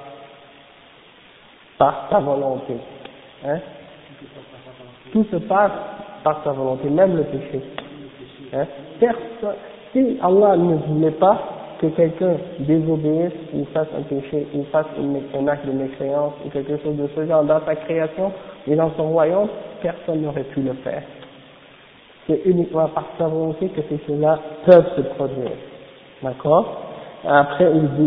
par ta volonté. Hein? Tout se passe par ta volonté, même le péché. Hein? Si Allah ne voulait pas que quelqu'un désobéisse ou fasse un péché ou fasse un acte de mécréance ou quelque chose de ce genre dans sa création et dans son royaume, personne n'aurait pu le faire. C'est uniquement par sa volonté que ces choses-là peuvent se produire. D'accord? Après il dit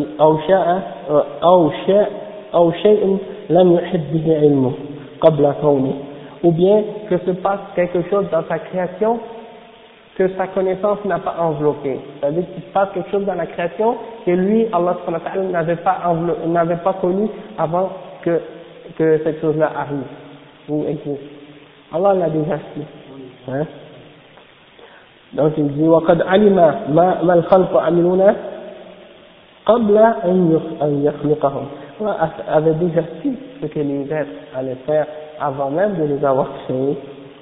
ou bien que se passe quelque chose dans sa création que sa connaissance n'a pas enveloppé. C'est-à-dire qu'il se passe quelque chose dans la création que lui, Allah subhanahu wa ta'ala, n'avait pas connu avant que cette chose-là arrive ou existe. Allah l'a déjà su. Hein? Donc il dit وَقَدْ عَلِمَ مَا الْخَلْقُ عَمِلُونَ قَبْلَ أَنْ يَخْلُقَهُم. Allah avait déjà su ce que les êtres allaient faire avant même de les avoir créés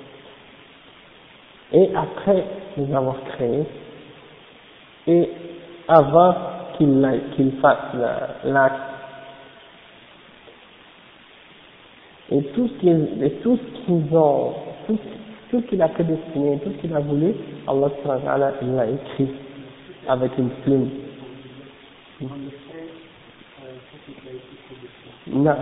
et après les avoir créés et avant qu'ils fassent l'acte. Et tout ce qu'il a prédestiné, tout ce qu'il a voulu, Allah subhanahu wa ta'ala, il l'a écrit avec une plume. Non,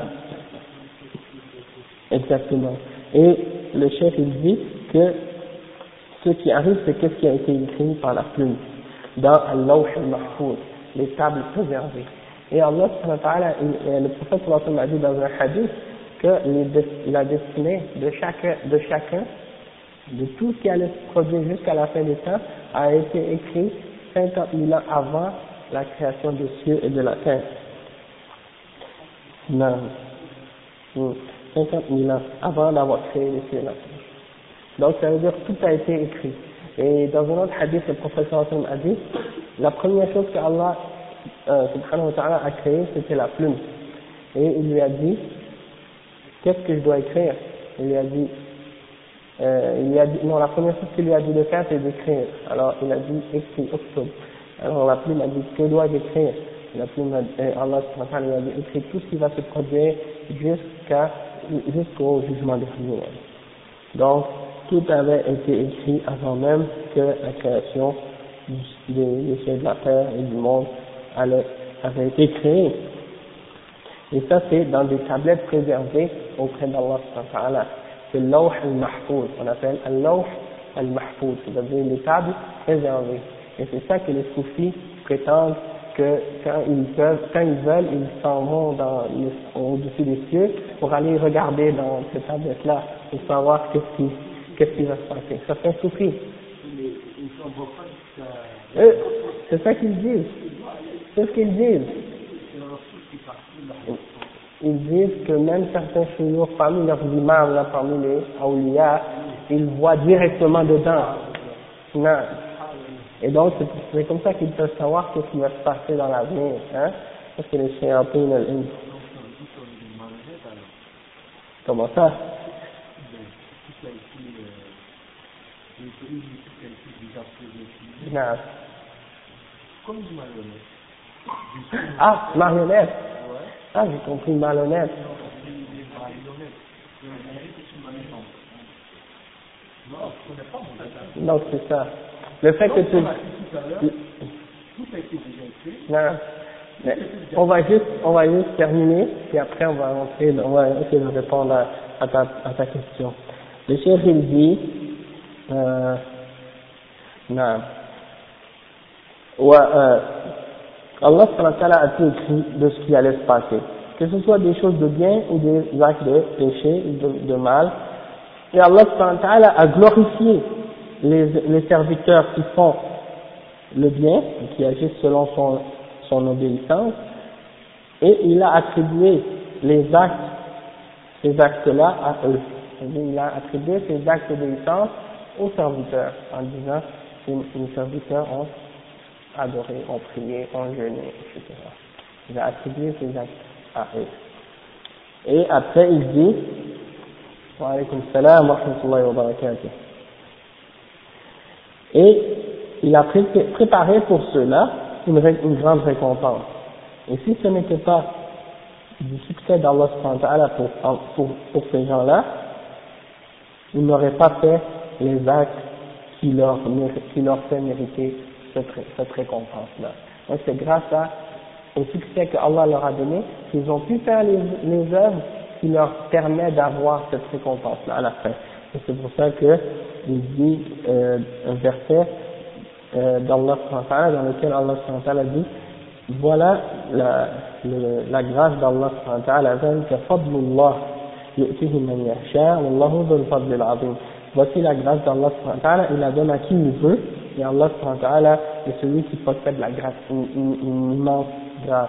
exactement. Et le chef il dit que ce qui arrive, c'est qu'est-ce qui a été écrit par la plume dans Al-Lawh al-Mahfouz, les tables préservées. Et Allah subhanahu wa ta'ala, le prophète sallallahu alayhi wa sallam a dit dans un hadith que la destinée de chacun, de tout ce qui allait se produire jusqu'à la fin des temps, a été écrit 50 000 ans avant la création des cieux et de la terre. Non. 50 000 ans avant d'avoir créé les cieux et la terre. Donc ça veut dire que tout a été écrit. Et dans un autre hadith, le prophète sallallahu alayhi wa sallam a dit, la première chose que Allah subhanahu wa ta'ala a créé, c'était la plume. Et il lui a dit, qu'est-ce que je dois écrire? Il lui a dit, non, la première chose qu'il lui a dit de faire, c'est d'écrire. Alors il a dit, écris, octobre. Alors la plume a dit, que dois-je écrire? La plume Allah subhanahu wa ta'ala lui a dit, écris tout ce qui va se produire jusqu'au jugement dernier. Donc, tout avait été écrit avant même que la création des cieux de la terre et du monde avait été créée. Et ça, c'est dans des tablettes préservées auprès d'Allah subhanahu wa ta'ala. C'est l'Lawh al-Mahfouz. On appelle l'Lawh al-Mahfouz, c'est-à-dire les tables préservées. Et c'est ça que les soufis prétendent que quand ils veulent, ils s'en vont au-dessus des cieux pour aller regarder dans ces tablettes-là pour savoir qu'est-ce qui va se passer. Ça fait un soufi. C'est ça qu'ils disent. C'est ce qu'ils disent. Ils disent que même certains chouyours, parmi leurs imams, là, parmi les awliya, ils voient directement dedans. Non. Et donc, c'est comme ça qu'ils peuvent savoir ce qui va se passer dans l'avenir. Hein? Ça, c'est les shayatines al-ins. Comment ça? Non. Ah, marionnette. Ah, j'ai compris, malhonnête. Donc, c'est ça. Le fait que tu... Non. Mais on va juste terminer, puis après on va essayer de répondre à ta question. Le chef il dit, non. Allah subhanahu wa ta'ala a tout écrit de ce qui allait se passer. Que ce soit des choses de bien ou des actes de péché ou de mal. Et Allah subhanahu wa ta'ala a glorifié les serviteurs qui font le bien, qui agissent selon son obéissance, et il a attribué ces actes-là à eux. Il a attribué ces actes d'obéissance aux serviteurs, en disant que les serviteurs ont adoré, ont prié, ont jeûné, etc. Il a attribué ces actes à eux. Et après il dit, wa alaykum salam wa rahmatullahi wa barakatuh. Et il a préparé pour ceux-là une grande récompense. Et si ce n'était pas du succès d'Allah subhanahu wa ta'ala pour ces gens-là, il n'aurait pas fait les actes qui leur fait mériter cette récompense-là. Donc c'est grâce au succès que Allah leur a donné qu'ils ont pu faire les œuvres qui leur permettent d'avoir cette récompense-là à la fin. Et c'est pour ça que il dit un verset d'Allah dans lequel Allah dit, voilà la grâce d'Allah ذلك فضل الله يؤتيه من يشاء والله ذو الفضل العظيم. Voici la grâce d'Allah, il la donne à qui il veut, et Allah est celui qui possède la grâce, une immense grâce.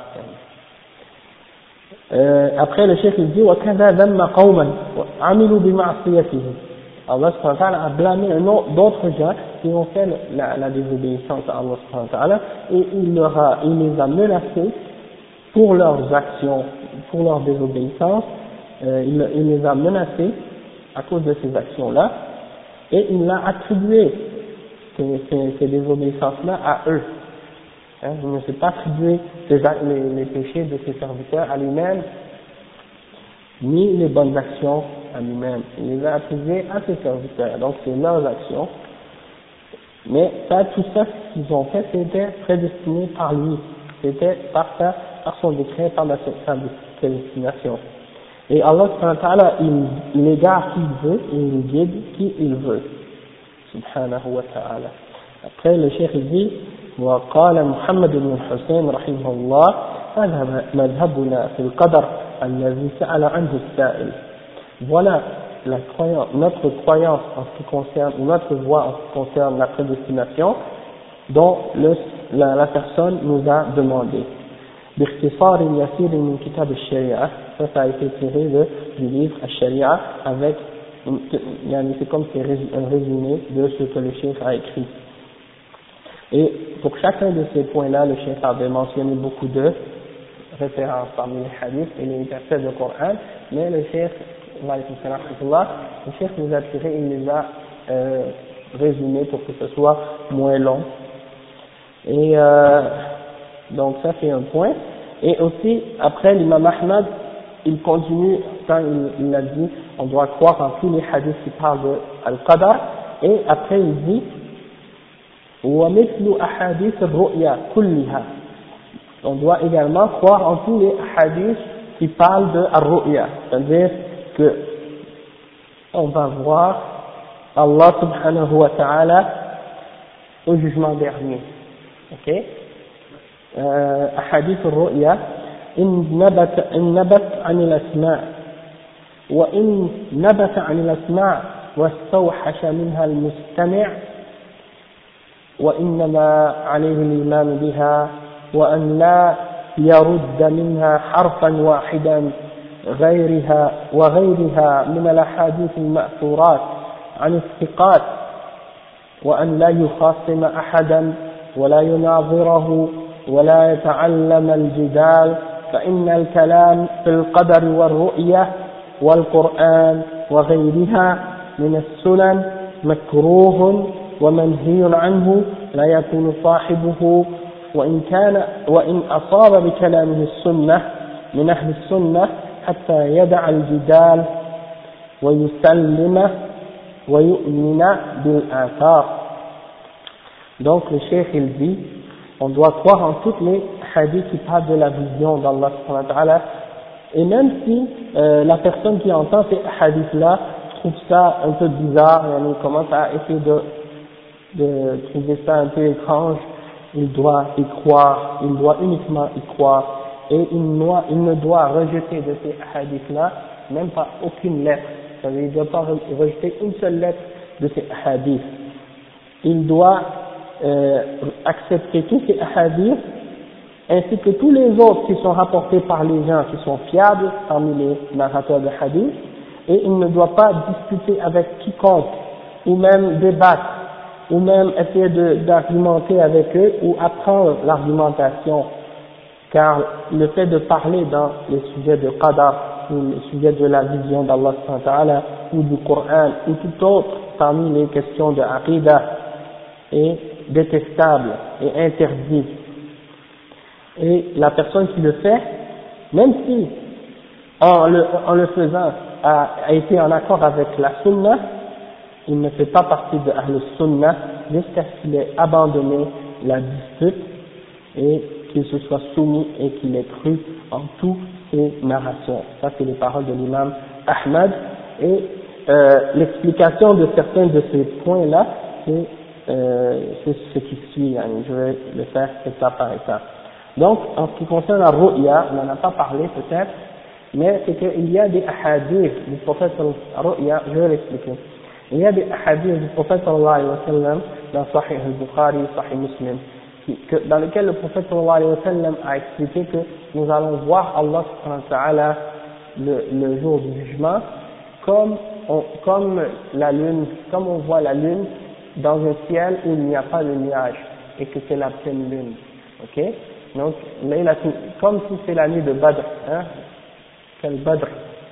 Après le chef il dit وَكَذَا ذَمَّ قَوْمًا عَمِلُوا بِمَعْصِيَتِهِ. Allah a blâmé d'autres gens qui ont fait la désobéissance à Allah et il les a menacés pour leurs actions, pour leur désobéissance, il les a menacés à cause de ces actions-là, et il a attribué ces désobéissances-là à eux. Hein, il ne s'est pas attribué les péchés de ses serviteurs à lui-même, ni les bonnes actions à lui-même. Il les a attribués à ses serviteurs, donc c'est leurs actions. Mais tout ça, ce qu'ils ont fait, c'était prédestiné par lui. C'était par son décret, par prédestination. Et Allah subhanahu wa ta'ala, il égare qui il veut et il guide qui il veut. Subhanahu wa ta'ala. Après, le cheikh dit, وقال محمد بن الحسين رحمه الله هذا مذهبنا في القدر الذي سأل عنه السائل. Voilà notre croyance en ce qui concerne, ou notre voie en ce qui concerne la prédestination, dont la personne nous a demandé. باختصار يسير من كتاب الشريعة, ça a été tiré du livre الشريعة avec, c'est comme un résumé de ce que le cheikh a écrit. Et pour chacun de ces points-là, le cheikh avait mentionné beaucoup de références parmi les hadiths et les versets du Coran, mais le cheikh nous a tiré, il les a résumés pour que ce soit moins long. Et donc ça c'est un point. Et aussi, après l'imam Ahmad, il continue, quand il a dit, on doit croire en tous les hadiths qui parlent de Al-Qadar, et après il dit, وَمِثْلُ أَحَادِيثِ الرُّؤْيَا كُلِّهَا. On doit également croire en tous les hadiths qui parlent de Ar-Ru'ya, c'est-à-dire que on va voir Allah subhanahu wa ta'ala au jugement dernier. Ok? أحاديث الرؤيا إن نبت عن الأسماء وإن نبت عن الأسماء واستوحش منها المستمع وإنما عليه الإيمان بها وأن لا يرد منها حرفا واحدا وغيرها من الأحاديث المأثورات عن الثقات وأن لا يخاصم أحدا ولا يناظره ولا يتعلم الجدال فإن الكلام في القدر والرؤية والقرآن وغيرها من السنن مكروه ومنهي عنه لا يكون صاحبه وإن أصاب بكلامه السنة من أهل السنة حتى يدع الجدال ويسلم ويؤمن بالآثار. Donc le cheikh il dit, on doit croire en toutes les hadiths qui parlent de la vision d'Allah subhanahu wa ta'ala, et même si la personne qui entend ces hadiths-là trouve ça un peu bizarre, il commence à essayer de trouver ça un peu étrange, il doit y croire, il doit uniquement y croire, et il ne doit rejeter de ces hadiths-là même pas aucune lettre, c'est-à-dire il ne doit pas rejeter une seule lettre de ces hadiths. Il doit accepter tous ces hadiths ainsi que tous les autres qui sont rapportés par les gens qui sont fiables parmi les narrateurs de hadith, et il ne doit pas discuter avec quiconque ou même débattre ou même essayer d'argumenter avec eux ou apprendre l'argumentation, car le fait de parler dans les sujets de qadar ou les sujets de la vision d'Allah subhanahu wa ta'ala ou du Coran ou tout autre parmi les questions de aqidah est détestable et interdit. Et la personne qui le fait, même si en le faisant a été en accord avec la sunna, il ne fait pas partie de Ahl Sunnah jusqu'à ce qu'il ait abandonné la dispute et qu'il se soit soumis et qu'il ait cru en toutes ces narrations. Ça c'est les paroles de l'imam Ahmad, et l'explication de certains de ces points-là, c'est ce qui suit, je vais le faire étape par étape. Donc, en ce qui concerne la ru'ya, on n'en a pas parlé peut-être, mais c'est qu'il y a des ahadiths du prophète ru'ya, je vais l'expliquer. Il y a des hadiths du prophète sallallahu alayhi wa sallam dans Sahih al-Bukhari, Sahih Muslim, dans lesquels le prophète sallallahu alayhi wa sallam a expliqué que nous allons voir Allah subhanahu wa ta'ala le jour du jugement comme la lune, comme on voit la lune dans un ciel où il n'y a pas de nuages et que c'est la pleine lune. Ok? Donc, comme si c'est la nuit de Badr, hein? Quel Badr?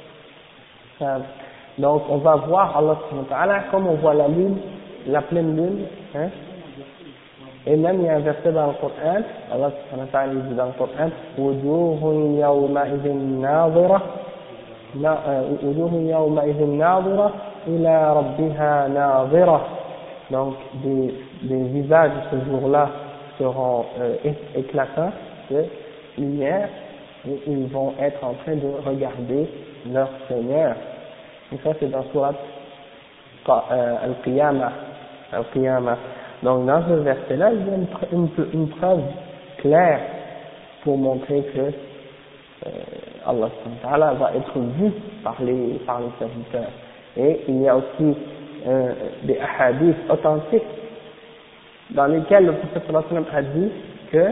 Donc, on va voir Allah subhanahu wa ta'ala comme on voit la lune, la pleine lune, hein? Et même il y a un verset dans le Coran, Allah subhanahu wa ta'ala dit dans le Coran, وُجُوهٌ يَوْمَئِذٍ نَاظِرَةٌ وُجُوهٌ يَوْمَئِذٍ نَاظِرَةٌ إِلَى رَبِّهَا نَاظِرَةٌ. Donc, des visages ce jour-là seront éclatants de lumière, et ils vont être en train de regarder leur Seigneur. Et ça c'est dans Surat Al-Qiyamah. Donc dans ce verset-là, il y a une preuve claire pour montrer que Allah va être vu par les serviteurs. Et il y a aussi des hadiths authentiques dans lesquels le prophète a dit que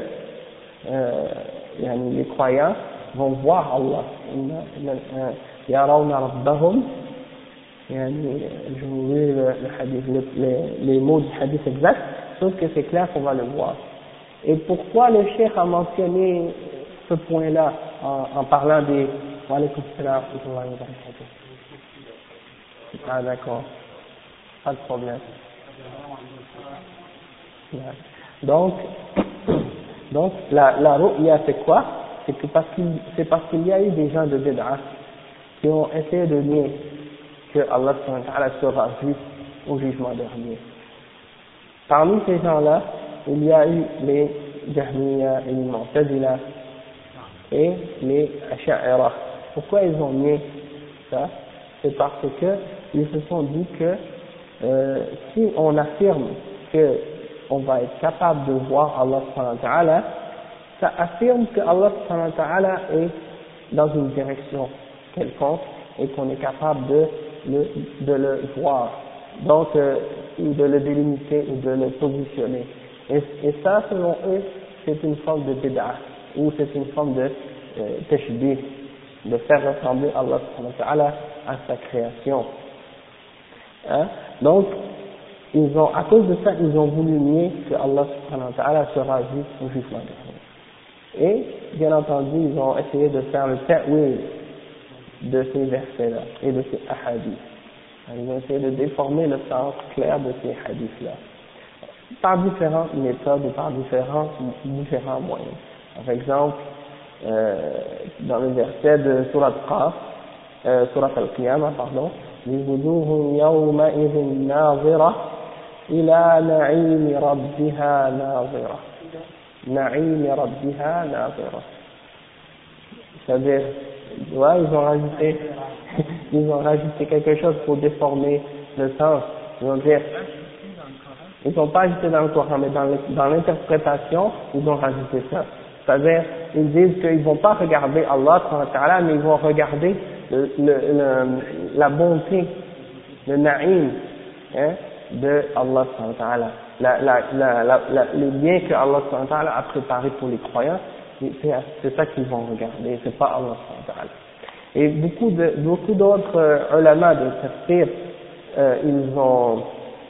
les croyants vont voir Allah. يرون ربهم je vous lis le hadith, les mots du hadith exact, sauf que c'est clair qu'on va le voir. Et pourquoi le cheikh a mentionné ce point-là en parlant des... Wa alaykum salam wa rahmatullahi wa barakatuh. Ah d'accord, pas de problème. Donc la ru'ya c'est quoi? C'est parce qu'il y a eu des gens de bid'ah qui ont essayé de nier que Allah sera vu au jugement dernier. Parmi ces gens-là, il y a eu les Jahmiya et les Mu'tazila et les Asha'ira. Pourquoi ils ont nié ça? C'est parce que ils se sont dit que si on affirme que on va être capable de voir Allah subhanahu wa ta'ala, ça affirme que Allah subhanahu wa ta'ala est dans une direction quelconque et qu'on est capable de le voir, donc de le délimiter ou de le positionner. Et ça, selon eux, c'est une forme de bid'ah, ou c'est une forme de tashbih, de faire ressembler Allah subhanahu wa ta'ala à sa création. Hein? Donc, à cause de ça, ils ont voulu nier que Allah subhanahu wa ta'ala sera vu au jugement dernier. Et, bien entendu, ils ont essayé de faire le ta'wil de ces versets-là et de ces hadiths. Ils ont essayé de déformer le sens clair de ces hadiths-là par différentes méthodes et par différents moyens. Par exemple, dans le verset de Surat Al-Qiyamah, pardon, لِوُجُوهٌ يَوْمَئِذٍ نَاظِرَةٌ إِلَى نَعِيمِ رَبِّهَا نَاظِرَةٌ نَعِيمِ رَبِّهَا نَاظِرَةٌ. C'est-à-dire, ouais, ils ont rajouté quelque chose pour déformer le sens. Ils vont dire, ils n'ont pas ajouté dans le Coran, mais dans l'interprétation, ils ont rajouté ça. C'est-à-dire, ils disent qu'ils ne vont pas regarder Allah, mais ils vont regarder la bonté, le na'im, hein, de Allah, les biens que Allah a préparés pour les croyants. C'est ça qu'ils vont regarder, c'est pas Allah. Et beaucoup d'autres ulama de tafsir, ils ont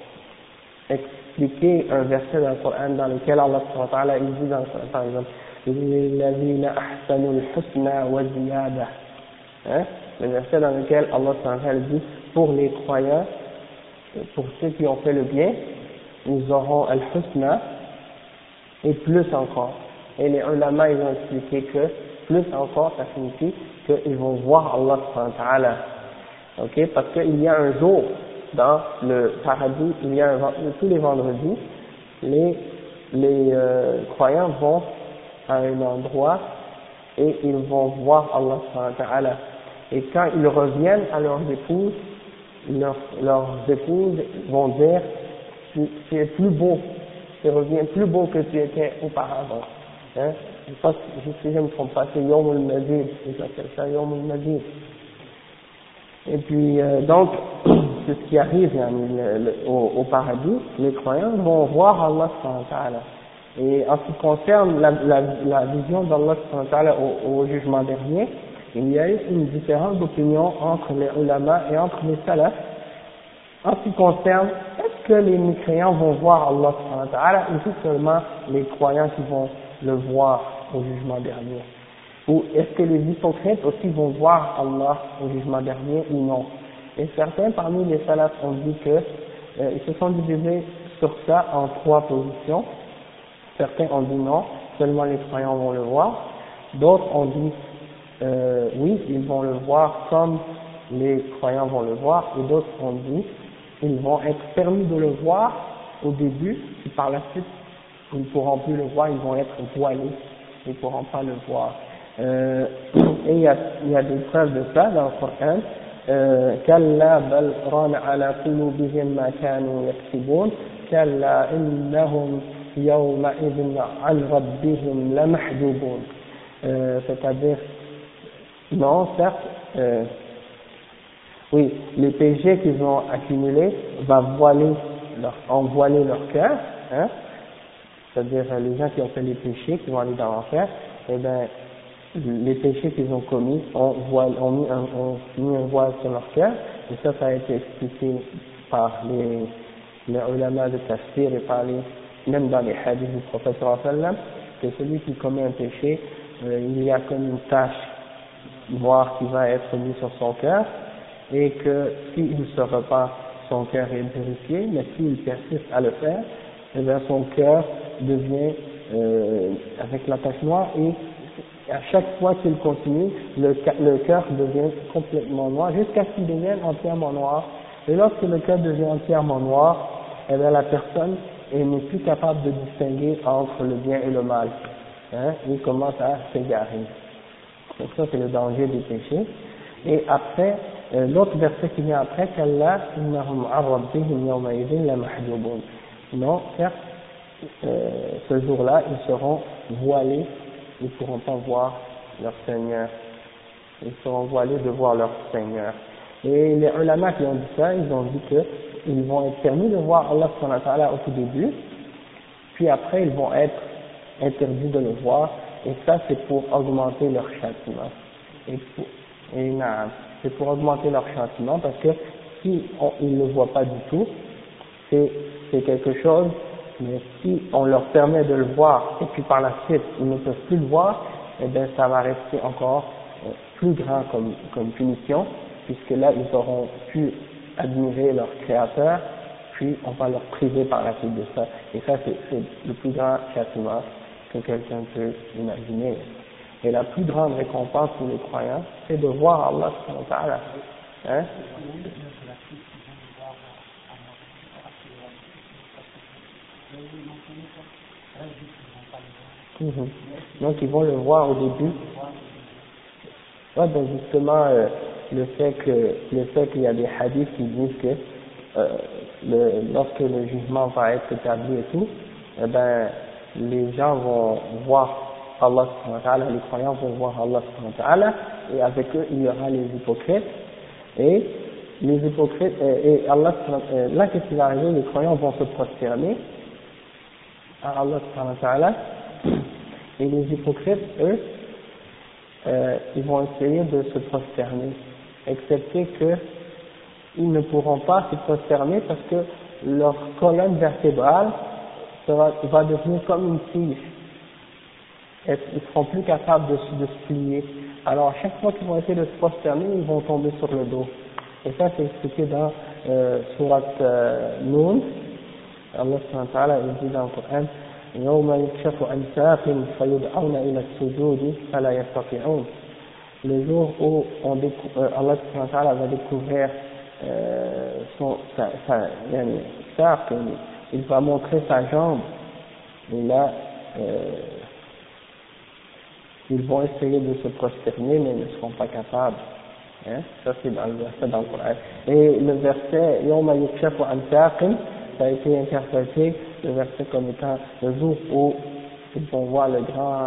expliqué un verset dans le Coran dans lequel Allah il dit dans le Coran, par exemple, لِلَّذِينَ أَحْسَنُوا الْحُسْنَى وَزِيَادَةً, hein, le verset dans lequel Allah dit, pour les croyants, pour ceux qui ont fait le bien, ils auront al-husna et plus encore. Et les ulama, ils ont expliqué que plus encore, ça signifie qu'ils vont voir Allah subhanahu wa ta'ala. Ok? Parce qu'il y a un jour dans le paradis, tous les vendredis, les croyants vont à un endroit et ils vont voir Allah subhanahu wa ta'ala. Et quand ils reviennent à leurs épouses, leurs épouses vont dire, tu es plus beau, tu reviens plus beau que tu étais auparavant. Hein? Si je ne me trompe pas, c'est Yawm al-Mazid, ils appellent ça Yawm al-Mazid. Et puis, donc, c'est ce qui arrive au paradis, les croyants vont voir Allah subhanahu wa ta'ala. Et en ce qui concerne la vision d'Allah subhanahu wa ta'ala au jugement dernier, il y a eu une différence d'opinion entre les ulama et entre les salafs. En ce qui concerne, est-ce que les mécréants vont voir Allah subhanahu wa ta'ala ou c'est seulement les croyants qui vont le voir au jugement dernier? Ou est-ce que les hypocrites aussi vont voir Allah au jugement dernier ou non? Et certains parmi les salafs ont dit que ils se sont divisés sur ça en trois positions. Certains ont dit non, seulement les croyants vont le voir. D'autres ont dit oui, ils vont le voir comme les croyants vont le voir. Et d'autres ont dit ils vont être permis de le voir au début, et par la suite ils ne pourront plus le voir, ils vont être voilés, ils ne pourront pas le voir. Et il y a des preuves de ça dans le Coran. كلا بل ران على قلوبهم ما كانوا يكسبون كلا إنهم يومئذ عن ربهم لمحجوبون. C'est-à-dire, non, certes, oui, les péchés qu'ils ont accumulés vont voiler leur cœur, hein, c'est-à-dire les gens qui ont fait les péchés, qui vont aller dans l'enfer, eh bien, les péchés qu'ils ont commis ont mis un voile sur leur cœur, et ça a été expliqué par les ulama de tafsir et par même dans les hadiths du prophète sallallahu alayhi wa sallam, que celui qui commet un péché, il y a comme une tache noire qui va être mise sur son cœur, et que s'il ne se repent, son cœur est purifié, mais s'il persiste à le faire, eh bien son cœur devient avec la tache noire, et à chaque fois qu'il continue, le cœur devient complètement noir, jusqu'à ce qu'il devienne entièrement noir. Et lorsque le cœur devient entièrement noir, eh bien la personne n'est plus capable de distinguer entre le bien et le mal. Hein, il commence à s'égarer. Donc ça c'est le danger des péchés. Et après, l'autre verset qui vient après, qu'Allah, innahum arrabbihim yawma'idhin la mahjubun. Non, certes, ce jour-là, ils seront voilés, ils ne pourront pas voir leur Seigneur. Ils seront voilés de voir leur Seigneur. Et les ulama qui ont dit ça, ils ont dit qu'ils vont être permis de voir Allah subhanahu wa ta'ala au tout début, puis après ils vont être interdits de le voir, et ça c'est pour augmenter leur châtiment. C'est pour augmenter leur châtiment, parce que si ils ne le voient pas du tout, c'est quelque chose, mais si on leur permet de le voir, et puis par la suite ils ne peuvent plus le voir, eh bien ça va rester encore plus grand comme punition, puisque là ils auront pu admirer leur créateur, puis on va leur priver par la suite de ça. Et ça c'est le plus grand châtiment que quelqu'un peut imaginer. Et la plus grande récompense pour les croyants, c'est de voir Allah subhanahu wa ta'ala. Hein? Donc ils vont le voir au début. Ouais, donc justement le fait qu'il y a des hadiths qui disent que lorsque le jugement va être établi et tout, eh ben les gens vont voir Allah subhanahu wa ta'ala, les croyants vont voir Allah subhanahu wa ta'ala, et avec eux il y aura les hypocrites, et les hypocrites, et Allah là qu'est-ce qui va arriver, les croyants vont se prosterner à Allah subhanahu wa ta'ala, et les hypocrites, eux, ils vont essayer de se prosterner, excepté que ils ne pourront pas se prosterner parce que leur colonne vertébrale va devenir comme une tige. Ils ne seront plus capables de se plier. Alors à chaque fois qu'ils vont essayer de se prosterner, ils vont tomber sur le dos. Et ça c'est expliqué dans Surat Noun. Allah subhanahu wa ta'ala dit dans le Coran, يوم يكشف عن ساق فيدعون إلى السجود فلا يستطيعون. Le jour où Allah subhanahu wa ta'ala va découvrir il va montrer sa jambe, et là ils vont essayer de se prosterner mais ils ne seront pas capables. Hein? Ça c'est dans le verset dans le Coran. Et le verset يوم يكشف عن ساق, ça a été interprété le verset comme étant le jour où ils vont voir la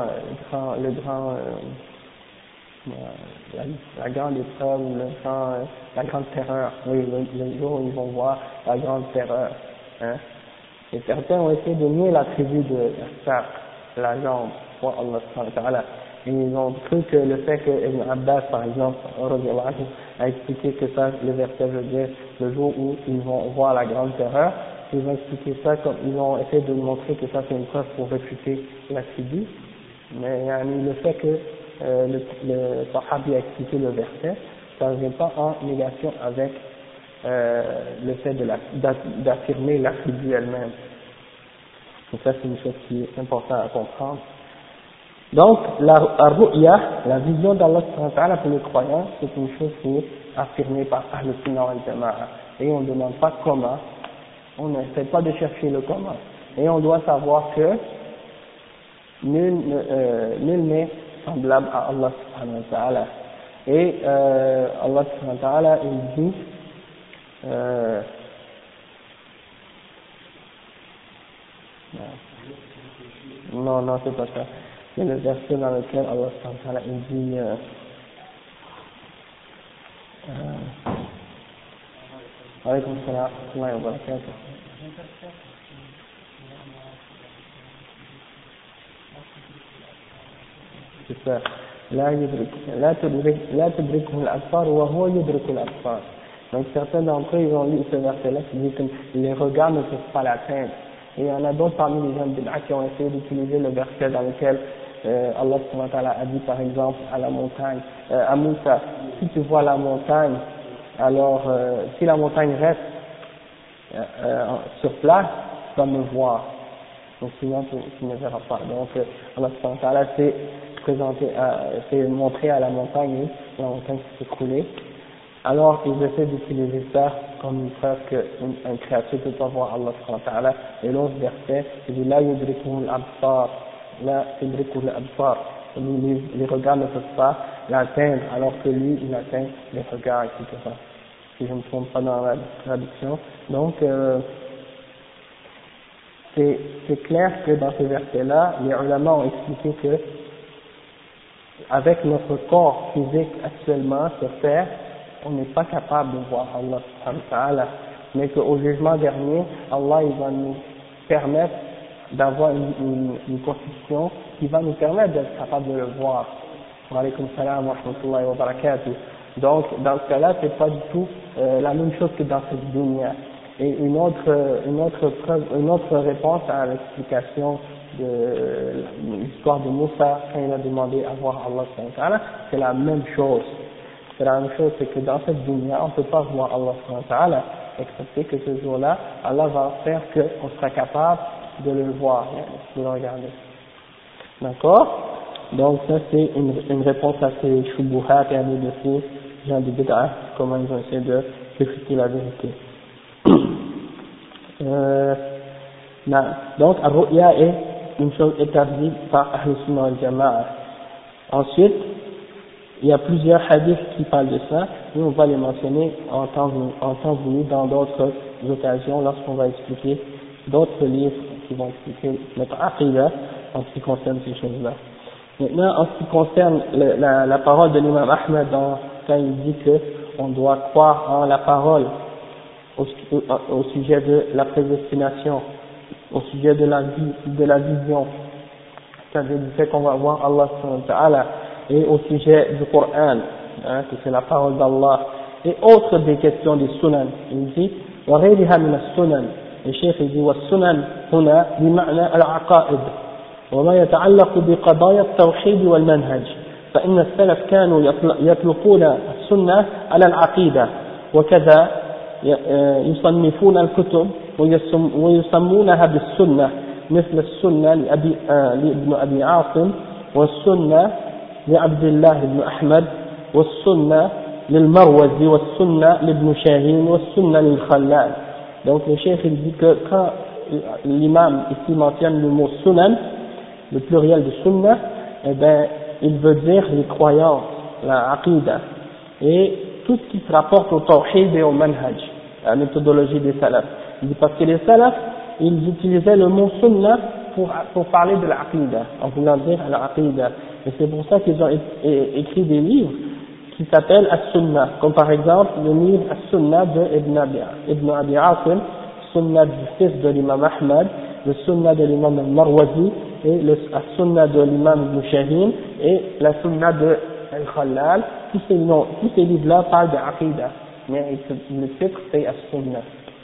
grande épreuve, la grande terreur. Oui, le jour où ils vont voir la grande terreur. Hein? Et certains ont essayé de nier la tribu de Saq, la jambe, pour Allah subhanahu wa ta'ala. Et ils ont cru que le fait que Ibn Abbas, par exemple, a expliqué que ça, le verset veut dire le jour où ils vont voir la grande terreur, ils ont expliqué ça comme ils ont essayé de montrer que ça c'est une preuve pour réfuter la tribu. Mais le fait que le Sahabi a expliqué le verset, ça ne vient pas en négation avec le fait d'affirmer la tribu elle-même. Donc ça c'est une chose qui est importante à comprendre. Donc la ru'ya, la vision d'Allah pour les croyants, c'est une chose qui est affirmée par Ahl Sunnah wal Jama'a. Et on ne demande pas comment, on n'essaie pas de chercher le comment. Et on doit savoir que nul n'est semblable à Allah subhanahu wa ta'ala. Et Allah subhanahu wa ta'ala, il dit non, c'est pas ça. C'est le verset dans lequel Allah subhanahu wa ta'ala, il dit alaykum salam wa rahmatullahi wa barakatuh. C'est ça. لا تدركه الأبصار وهو يدرك الأبصار. Donc certains d'entre eux ils ont lu ce verset-là qui dit que les regards ne peuvent pas l'atteindre. Et il y en a d'autres parmi les gens qui ont essayé d'utiliser le verset dans lequel Allah subhanahu wa ta'ala a dit par exemple à la montagne, à Moussa, si tu vois la montagne, alors si la montagne reste sur place, tu vas me voir. Donc sinon tu ne verras pas. Donc Allah subhanahu wa ta'ala s'est montré à la montagne, et la montagne s'est écroulée. Alors ils essaient d'utiliser ça comme une preuve qu'une créature ne peut pas voir Allah subhanahu wa ta'ala. Et l'autre verset, il dit la yudrikuhu al-absar, la yudrikuhu al-absar. Les regards ne peuvent pas l'atteindre alors que lui il atteint les regards, etc. Si je ne me trompe pas dans la traduction. Donc c'est clair que dans ce verset-là, les ulama ont expliqué que avec notre corps physique actuellement sur terre, on n'est pas capable de voir Allah subhanahu wa ta'ala, mais qu'au jugement dernier, Allah il va nous permettre d'avoir une constitution qui va nous permettre d'être capable de le voir. Wa alaykum salam wa rahmatullahi wa barakatuh. Donc dans ce cas-là, c'est pas du tout la même chose que dans cette dunya. Et une autre réponse à l'explication de l'histoire de Moussa quand il a demandé à voir Allah subhanahu wa ta'ala, c'est la même chose. C'est la même chose, c'est que dans cette dunya, on ne peut pas voir Allah subhanahu wa ta'ala, excepté que ce jour-là, Allah va faire qu'on sera capable de le voir, de le regarder. D'accord? Donc ça c'est une réponse à ces shubuhat et à de ces gens de bid'ah, comment ils ont essayé de réfuter la vérité. Donc Ar-Ru'ya est une chose établie par Ahl Sunnah wal Jama'a. Ensuite, il y a plusieurs hadiths qui parlent de ça, et on va les mentionner en temps venu dans d'autres occasions lorsqu'on va expliquer d'autres livres qui vont expliquer notre aqidah en ce qui concerne ces choses-là. Maintenant, en ce qui concerne la parole de l'imam Ahmed quand il dit qu'on doit croire en la parole au sujet de la prédestination, au sujet de la vision, c'est-à-dire du fait qu'on va voir Allah subhanahu wa ta'ala, et au sujet du Coran, que c'est la parole d'Allah, et autres des questions des sunan. Il dit وغيرها من السنن. الشيخ يقول والسنن هنا بمعنى العقائد وما يتعلق بقضايا التوحيد والمنهج، فإن السلف كانوا يطلقون السنة على العقيدة، وكذا يصنفون الكتب ويسمونها بالسنة، مثل السنة لابن أبي عاصم، والسنة لعبد الله بن أحمد، والسنة للمروزي، والسنة لابن شاهين، والسنة للخلال. Donc le cheikh il dit que quand l'imam ici mentionne le mot sunan, le pluriel de sunna, eh ben il veut dire les croyances, la aqidah, et tout ce qui se rapporte au tawhid et au manhaj, la méthodologie des salafs. Il dit parce que les salafs, ils utilisaient le mot sunna pour parler de l'aqidah, en voulant dire l'aqidah. Et c'est pour ça qu'ils ont écrit des livres qui s'appellent As-Sunnah, comme par exemple le livre As-Sunnah de Ibn Abi Asim, Sunnah du fils de l'imam Ahmad, le Sunnah de l'imam al-Marwazi, et le As-Sunnah de l'imam Ibn Shahin, et la Sunnah de Al-Khallal. Tous ces livres-là parlent de aqidah, mais le titre c'est As-Sunnah.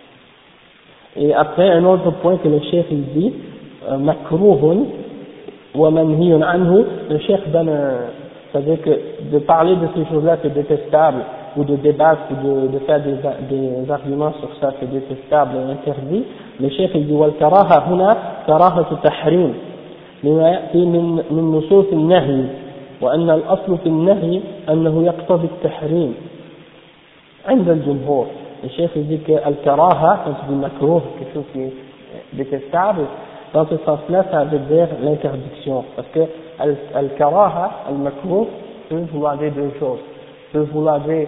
Et après, un autre point que le cheikh il dit, makruhun wa manhiyun anhu, le cheikh donne c'est-à-dire que de parler de ces choses-là c'est détestable, ou de débattre, ou de faire des arguments sur ça c'est détestable et interdit. Le cheikh il dit wal karaha huna karahatu tahrim lima ya'ti min nusus an-nahy wa anna al-asl fi an-nahy annahu yaqtadi at-tahrim 'inda al-jumhur. Le cheikh il dit que al-karaha, quand tu dis makruh, quelque chose qui est détestable, dans ce sens-là, ça veut dire l'interdiction, parce que al-karaha, al-makruh, peut vouloir dire deux choses. Peut vouloir dire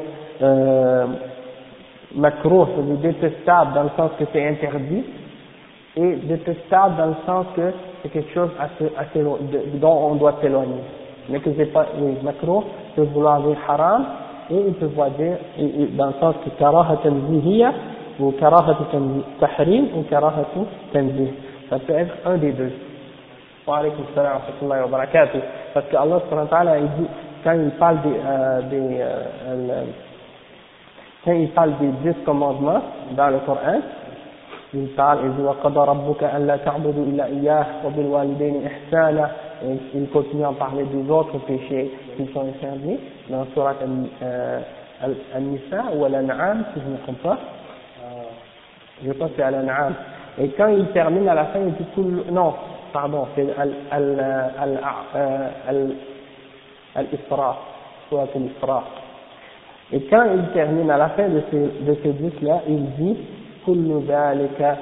makruh, c'est détestable dans le sens que c'est interdit, et détestable dans le sens que c'est quelque chose dont on doit s'éloigner. Mais que c'est pas, oui, makruh peut vouloir dire haram, et il peut vouloir dire, dans le sens que karaha tanzihiyya, ou karaha tahrim, ou karaha tanzih. Ça peut être un des deux. Wa alaykum salam wa rahmatullahi wa barakatuh. Parce que Allah subhanahu wa ta'ala, il dit, quand il parle des 10 commandements dans le Coran, il parle, il dit وَقَضَى رَبُّكَ أَلَّا تَعْبُدُوا إِلَّا إِيَّاهُ وَبِالْوَالِدَيْنِ إِحْسَانًا, et il continue à parler des autres péchés qui sont interdits dans Surat Al-Nisa ou Al-An'am, si je ne me trompe pas. Je pense que c'est Al-An'am. Et quand il termine à la fin, il dit non, pardon, c'est Al-Isra, Surat Al-Isra. Et quand il termine à la fin de ces 10-là, il dit كل ذلك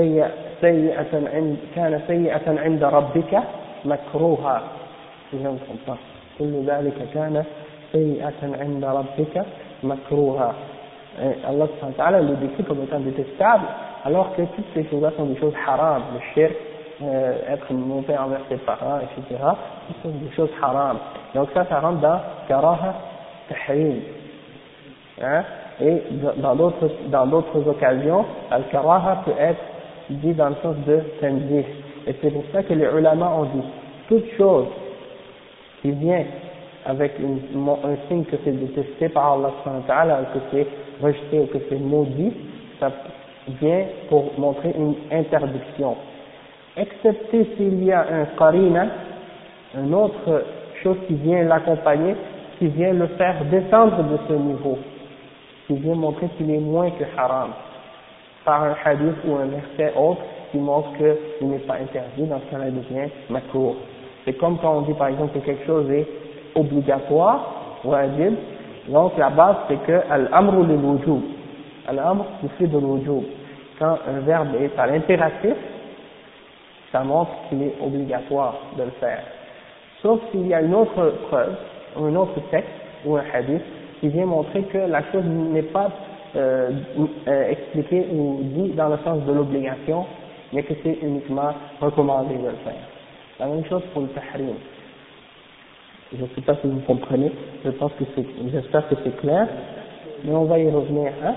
كان سيئة عند ربك مكروها. كل ذلك كان سيئة عند ربك مكروها. Allah subhanahu wa ta'ala le décrit comme étant détestable, alors que toutes ces choses-là sont des choses haram, le shirk, être monté envers ses parents, etc. Ce sont des choses haram. Donc ça rentre dans karaha tahrim. Hein? Et dans d'autres occasions, al-karaha peut être dit dans le sens de tanzih. Et c'est pour ça que les ulama ont dit, toute chose qui vient avec un signe que c'est détesté par Allah subhanahu wa ta'ala, que c'est rejeté ou que c'est maudit, ça vient pour montrer une interdiction. Excepté s'il y a un qarina, une autre chose qui vient l'accompagner, qui vient le faire descendre de ce niveau, qui vient montrer qu'il est moins que haram, par un hadith ou un verset autre qui montre qu'il n'est pas interdit, dans ce cas-là il devient makruh. C'est comme quand on dit par exemple que quelque chose est obligatoire, wajib, donc la base c'est que al-amru lil-wujub, al-amr c'est de l'wujub. Quand un verbe est à l'impératif, ça montre qu'il est obligatoire de le faire. Sauf s'il y a une autre preuve, ou un autre texte, ou un hadith, qui vient montrer que la chose n'est pas expliquée ou dit dans le sens de l'obligation, mais que c'est uniquement recommandé de le faire. La même chose pour le tahrim. Je ne sais pas si vous comprenez, j'espère que c'est clair, mais on va y revenir. Hein?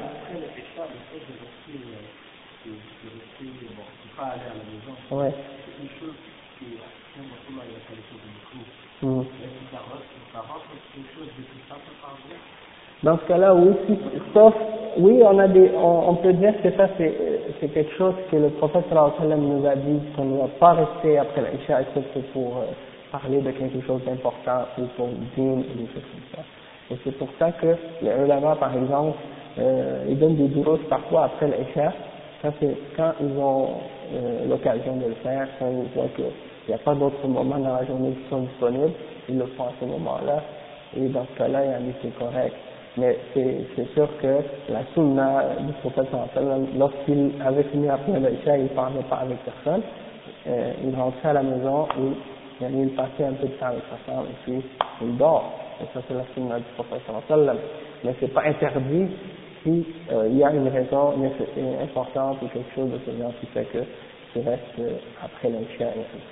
Ouais. Dans ce cas-là, oui, sauf, oui, on peut dire que ça c'est quelque chose que le prophète sallallahu alayhi wa sallam nous a dit, qu'on ne va pas rester après l'Isha excepté pour parler de quelque chose d'important ou pour dîner ou des choses comme ça. Et c'est pour ça que les ulama, par exemple, ils donnent des duros parfois après l'Isha, quand ils ont l'occasion de le faire, quand ils voient qu'il n'y a pas d'autres moments dans la journée qui sont disponibles, ils le font à ce moment-là, et dans ce cas-là, c'est correct. Mais c'est sûr que la sunna du prophète sallallahu alayhi wa sallam, lorsqu'il avait fini après l'Isha, il ne parlait pas avec personne, il rentrait à la maison et il passait un peu de temps avec sa femme et puis il dort. Et ça c'est la sunna du prophète sallallahu alayhi wa sallam. Mais c'est pas interdit si il y a une raison importante ou quelque chose de ce genre qui fait que tu restes après l'Isha.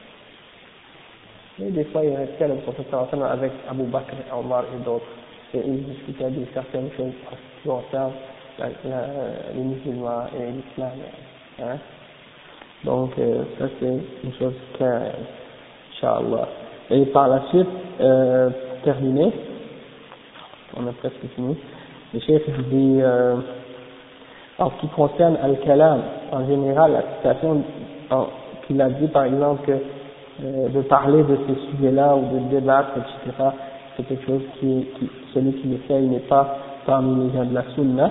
Et des fois il restait le prophète sallallahu alayhi wa sallam avec Abu Bakr, Omar et d'autres. Et ils discutaient de certaines choses qui concernent les musulmans et l'islam. Hein? Donc, ça c'est une chose claire, Inch'Allah. Et par la suite, pour terminer, on a presque fini, le chef dit, en ce qui concerne Al-Kalam, en général, la citation qu'il a dit par exemple que de parler de ces sujets-là ou de débattre, etc., c'est quelque chose celui qui le fait, il n'est pas parmi les gens de la sunna.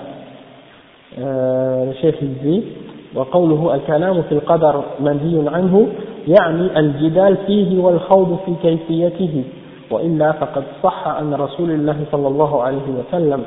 Le chef il dit وقوله الكلام في القدر منهي عنه يعني الجدال فيه والخوض في كيفيته وإلا فقد صح عن رسول الله صلى الله عليه وسلم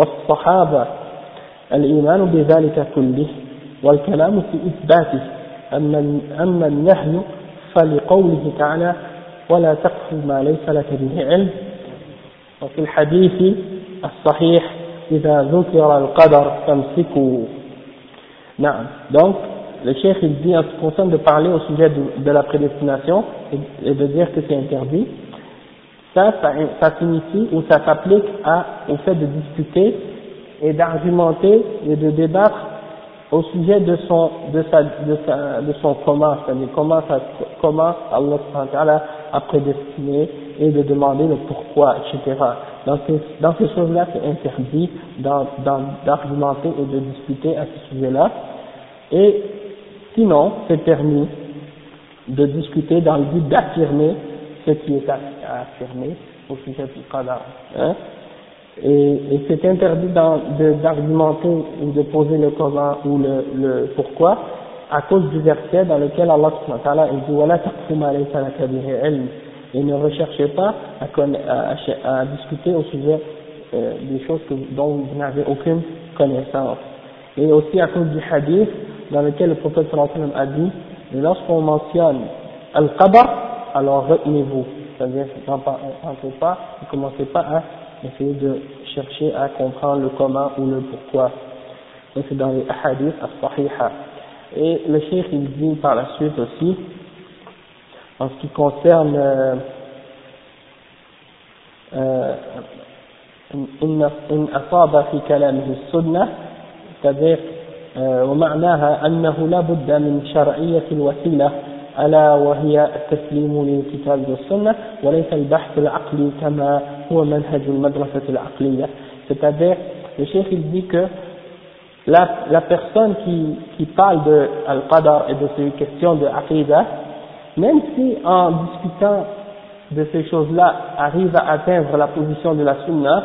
والصحابة الإيمان بذلك كله والكلام في إثباته أما النهي فلقوله تعالى ولا تقف ما ليس لك به علم وفي الحديث الصحيح إذا ذكر القدر فامسكوا. نعم. Donc le cheikh il dit en ce qui concerne de parler au sujet de la prédestination et de dire que c'est interdit, ça signifie ou ça s'applique au fait de discuter et d'argumenter et de débattre au sujet de son comment, c'est-à-dire comment Allah a prédestiné et de demander le pourquoi, etc. Dans ces choses-là, c'est interdit d'argumenter et de discuter à ce sujet-là. Et sinon, c'est permis de discuter dans le but d'affirmer ce qui est à affirmer au sujet du qadar. Hein? Et c'est interdit d'argumenter ou de poser le comment ou le pourquoi à cause du verset dans lequel Allah subhanahu wa ta'ala dit وَلَا تَقْفُ مَا لَيْسَ لَكَ بِهِ عِلْمٍ, et ne recherchez pas à discuter au sujet des choses dont vous n'avez aucune connaissance. Et aussi à cause du hadith dans lequel le prophète sallallahu alayhi wa sallam a dit lorsqu'on mentionne al-qadar, alors retenez-vous, c'est-à-dire n'entrez pas, ne commencez pas à essayer de chercher à comprendre le comment ou le pourquoi. Donc c'est dans les hadiths as-sahiha. Et le cheikh il dit par la suite aussi, en ce qui concerne إن أصاب في كلامه السنة, c'est-à-dire ومعناها أنه لا بد من شرعية الوسيلة ألا وهي التسليم للكتاب والسنة وليس البحث العقلي كما هو منهج المدرسة العقلية. C'est-à-dire, le cheikh il dit que la personne qui parle de Al-Qadar et de ces questions de Aqidah, même si en discutant de ces choses-là arrive à atteindre la position de la Sunna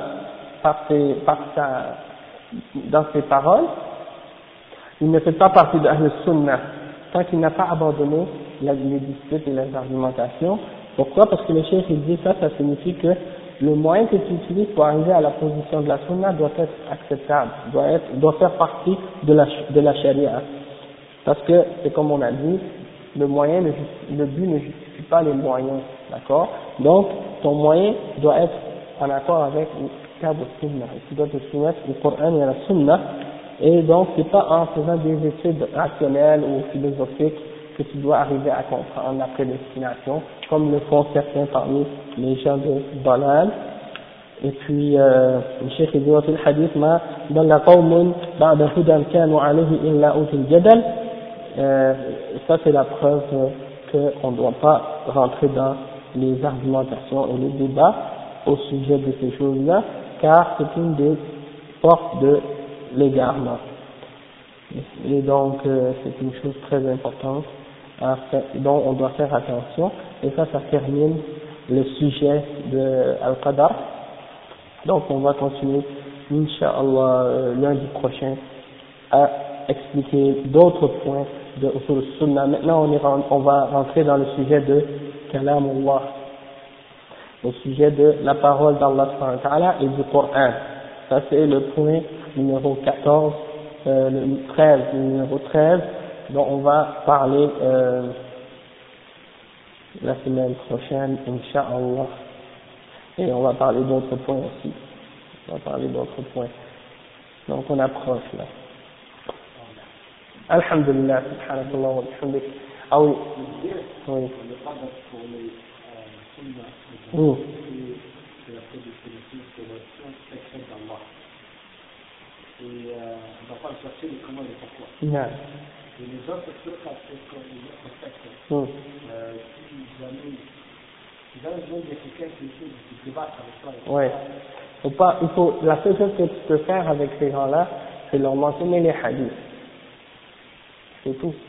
dans ses paroles, il ne fait pas partie de Ahl-Sunnah tant qu'il n'a pas abandonné les disputes et les argumentations. Pourquoi? Parce que le cheikh il dit ça signifie que le moyen que tu utilises pour arriver à la position de la Sunna doit être acceptable, doit faire partie de la Sharia. Parce que, c'est comme on a dit, le but ne justifie pas les moyens, d'accord? Donc, ton moyen doit être en accord avec le Kitab et Sunna. Tu dois te soumettre au Coran et à la Sunna. Et donc, c'est pas en faisant des études rationnelles ou philosophiques que tu dois arriver à comprendre la prédestination, comme le font certains parmi les gens de Dalal. Et puis, le cheikh dit في الحديث ما ضل قوم بعد هدى كانوا عليه إلا أوتوا الجدل. Ça c'est la preuve qu'on ne doit pas rentrer dans les argumentations et les débats au sujet de ces choses-là, car c'est une des portes de l'égarement. Et donc, c'est une chose très importante dont on doit faire attention. Et ça termine le sujet de Al-Qadar. Donc, on va continuer, Inch'Allah, lundi prochain, à expliquer d'autres points de Usul Sunnah. Maintenant, on va rentrer dans le sujet de Kalam Allah, au sujet de la parole d'Allah subhanahu wa ta'ala et du Coran. Ça, c'est le point numéro 14, le numéro 13, dont on va parler la semaine prochaine, Inch'Allah. Et on va parler d'autres points aussi. Donc on approche là. Alhamdulillah, subhanallah wa bihamdik. Ah oui. Oui. Et on ne va pas le chercher les comment et les pourquoi. Non. Et les autres trucs, les autres textes, si jamais il y a quelqu'un qui débat avec toi. Ouais. La seule chose que tu peux faire avec ces gens-là, c'est leur mentionner les hadiths. C'est tout.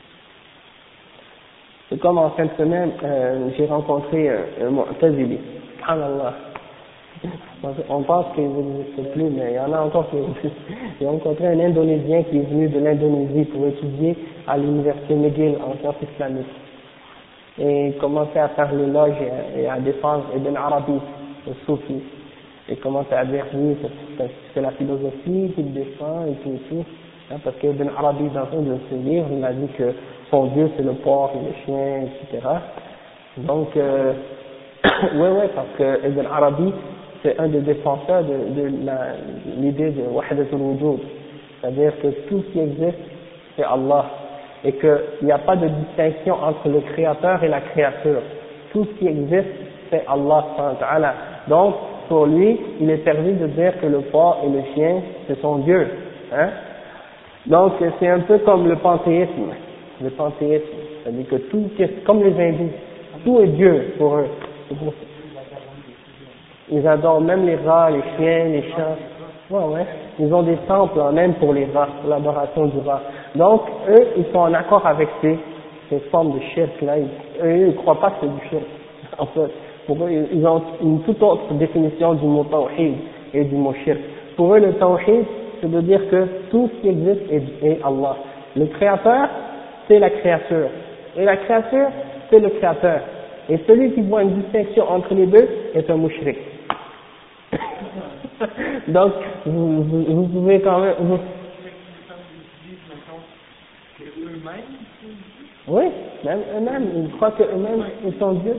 C'est comme en fin de semaine, j'ai rencontré un Mu'tazili. Subhanallah. On pense qu'il n'existe plus, mais il y en a encore qui existent. J'ai rencontré un Indonésien qui est venu de l'Indonésie pour étudier à l'université McGill en sciences islamiques. Et il commençait à faire l'éloge et à défendre Ibn Arabi, le soufi. Et commençait à dire, oui, c'est la philosophie qu'il défend et tout et tout. Hein, parce que Ibn Arabi, dans un de ses livres, il a dit que son Dieu c'est le porc et le chien, etc. Donc, ouais, parce que Ibn Arabi, c'est un des défenseurs de l'idée de Wahdatul Wujud. C'est-à-dire que tout ce qui existe, c'est Allah. Et qu'il n'y a pas de distinction entre le créateur et la créature. Tout ce qui existe, c'est Allah. Donc, pour lui, il est permis de dire que le porc et le chien, c'est son Dieu. Hein? Donc, c'est un peu comme le panthéisme. Le panthéisme, c'est-à-dire que tout, comme les hindous, tout est Dieu pour eux. Ils adorent même les rats, les chiens, les chats. Ouais. Ils ont des temples en Inde pour les rats, pour l'adoration du rat. Donc, eux, ils sont en accord avec ces formes de shirk là. Eux, ils ne croient pas que c'est du shirk. En fait, pour eux, ils ont une toute autre définition du mot tawhid et du mot shirk. Pour eux, le tawhid, c'est de dire que tout ce qui existe est Allah. Le créateur, c'est la créature. Et la créature, c'est le créateur. Et celui qui voit une distinction entre les deux est un mushrik. Donc, vous pouvez quand même... Oui, même eux-mêmes, ils croient qu'eux-mêmes, ils sont Dieu.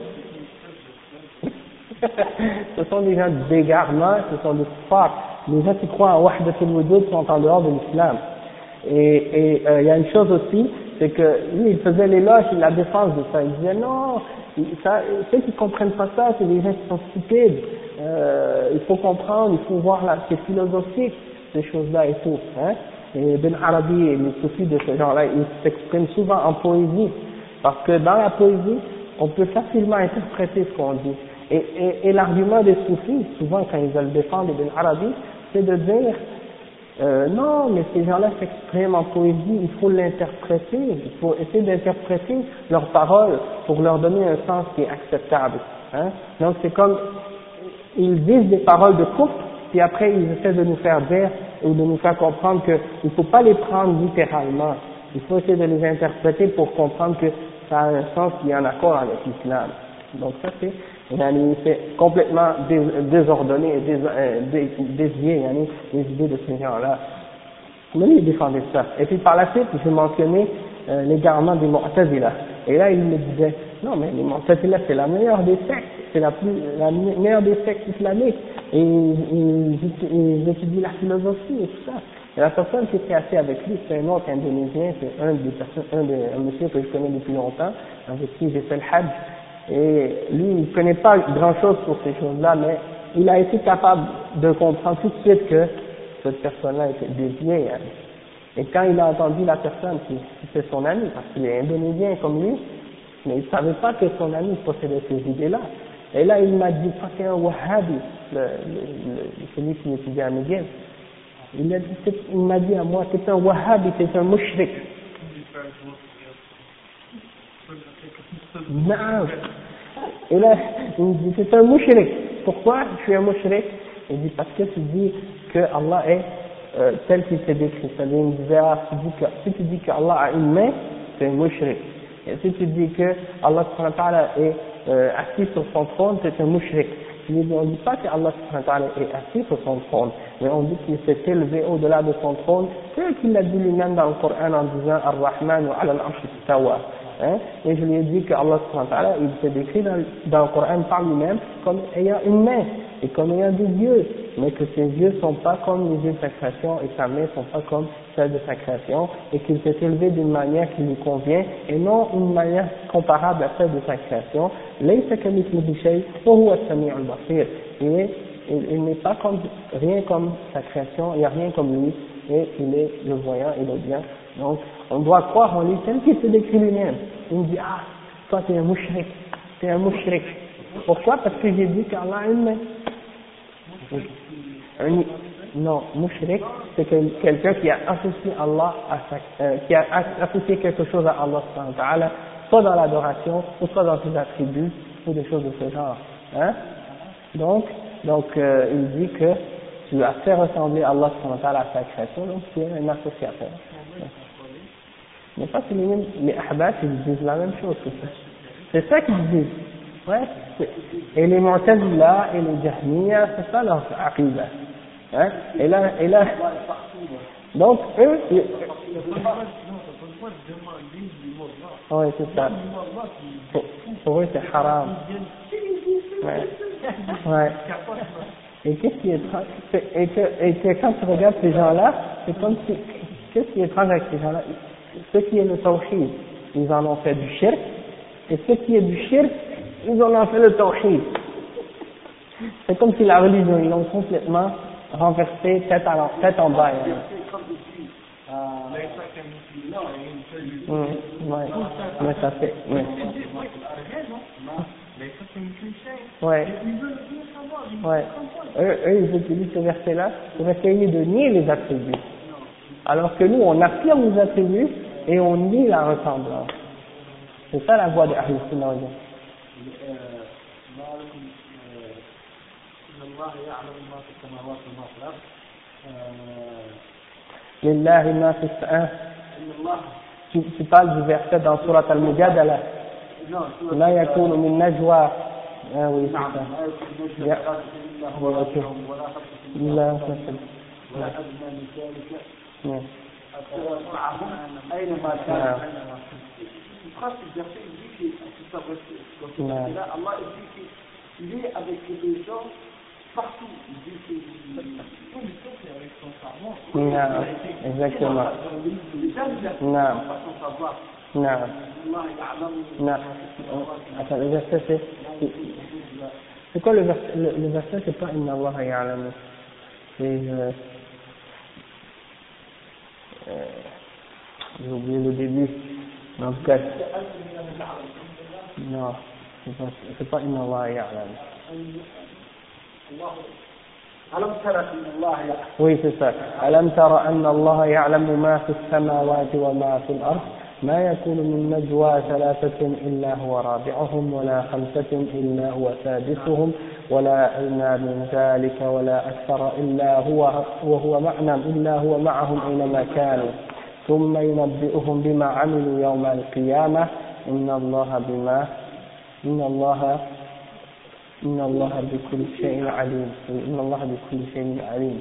Ce sont des gens d'égarement, ce sont des kuffars. Les gens qui croient en Wahdatul Wujud sont en dehors de l'islam. Et il y a une chose aussi, c'est que lui, il faisait l'éloge et la défense de ça. Il disait non, ceux qui comprennent pas ça, c'est des gens qui sont stupides. Il faut comprendre, il faut voir c'est philosophique, ces choses-là et tout. Hein. Et Ibn Arabi et les soufis de ce genre-là, ils s'expriment souvent en poésie. Parce que dans la poésie, on peut facilement interpréter ce qu'on dit. Et l'argument des soufis, souvent quand ils veulent défendre Ibn Arabi, c'est de dire non, mais ces gens-là s'expriment en poésie, il faut l'interpréter, il faut essayer d'interpréter leurs paroles pour leur donner un sens qui est acceptable. Hein. Donc c'est comme, ils disent des paroles de couple, puis après ils essaient de nous faire dire ou de nous faire comprendre qu'il ne faut pas les prendre littéralement, il faut essayer de les interpréter pour comprendre que ça a un sens qui est en accord avec l'islam. Donc ça c'est complètement désordonné et dévié, les idées de ces gens-là. Mais ils défendaient ça. Et puis par la suite, j'ai mentionné l'égarement des Mu'tazila. Et là, il me disait, non mais les Mu'tazila c'est la meilleure des sectes, c'est la meilleure des sectes islamiques. Et ils étudient la philosophie et tout ça. Et la personne qui était assis avec lui, c'est un autre Indonésien, c'est un monsieur que je connais depuis longtemps, avec qui j'ai fait le Hajj. Et lui, il ne connaît pas grand-chose sur ces choses-là, mais il a été capable de comprendre tout de suite que cette personne-là était déviée. Hein. Et quand il a entendu la personne qui c'est son ami, parce qu'il est indonésien comme lui, mais il ne savait pas que son ami possédait ces idées-là. Et là, il m'a dit, ça c'est un wahhabi, celui qui étudiait à McGill. Il m'a dit à moi, c'est un wahhabi, c'est un mushrik. Non. Et là, il me dit, c'est un mushrik. Pourquoi je suis un mushrik? Il dit, parce que tu dis que Allah est tel qu'il s'est décrit. C'est-à-dire, il me disait, si tu dis qu'Allah a une main, c'est un mushrik. Et si tu dis que Allah est assis sur son trône, c'est un mushrik. On ne dit pas que Allah est assis sur son trône, mais on dit qu'il s'est élevé au-delà de son trône, tel qu'il l'a dit lui-même dans le Coran en disant Ar-Rahman wa ala al-Arsh istawa. Hein? Et je lui ai dit que Allah il s'est décrit dans le Coran par lui-même comme ayant une main et comme ayant des yeux, mais que ses yeux ne sont pas comme les yeux de sa création et sa main ne sont pas comme celle de sa création, et qu'il s'est élevé d'une manière qui lui convient et non une manière comparable à celle de sa création. Il n'est pas comme, rien comme sa création, il n'y a rien comme lui, et il est le voyant et l'audient. Donc, on doit croire en lui tel qu'il se décrit lui-même. Il me dit, ah, toi t'es un mushrik, t'es un mushrik. Pourquoi? Parce que j'ai dit qu'Allah a une main. Non, mushrik, c'est quelqu'un qui a associé Allah qui a associé quelque chose à Allah, soit dans l'adoration, ou soit dans ses attributs, ou des choses de ce genre. Hein? Donc, il dit que tu as fait ressembler Allah à sa création, donc tu es un associateur. Mais pas que les Ahbas, ils disent la même chose que ça. C'est ça qu'ils disent. Ouais. Et les Mu'tazila et les Jahmiya, c'est ça leur aqida. Hein? Et là, Donc, eux, oui, c'est ça. Pour eux, c'est haram. Ouais. Ouais. Et qu'est-ce qui est étrange, et que quand tu regardes ces gens-là, c'est comme si, qu'est-ce qui est étrange avec ces gens-là? Ce qui est le tawhid, ils en ont fait du shirk, et ce qui est du shirk, ils en ont fait le tawhid. C'est comme si la religion, ils l'ont complètement renversé tête en bas. Hein. Ouais, mais ça fait. Ouais. Ouais. Eux, ils utilisent ce verset-là pour essayer de nier les attributs. Alors que nous, on affirme les attributs et on nie la ressemblance. C'est ça la voie de Ahl Sunnah wal Jamaa. Lillahi ma fi as-samawati. Tu parles du verset dans Surat Al-Mujadala. La yakunu min najwa. Ah oui, c'est ça. لا تفعل. Il est avec les gens partout. Il dit que exactement. Attends, le verset c'est quoi le verset? Le verset c'est pas Inna Allah ya'lamu. C'est j'ai oublié le début. En tout cas, non, c'est pas Inna Allah ya'lamu. Oui, c'est ça. ألم تر أن الله يعلم ما في السماوات وما في الأرض ما يكون من نجوى ثلاثة إلا هو رابعهم ولا خمسة إلا هو سادسهم ولا أدنى من ذلك ولا أكثر إلا هو وهو معهم إلا هو معهم أينما كانوا ثم ينبئهم بما عملوا يوم القيامة إن الله بكل شيء عليم. إن الله بكل شيء عليم.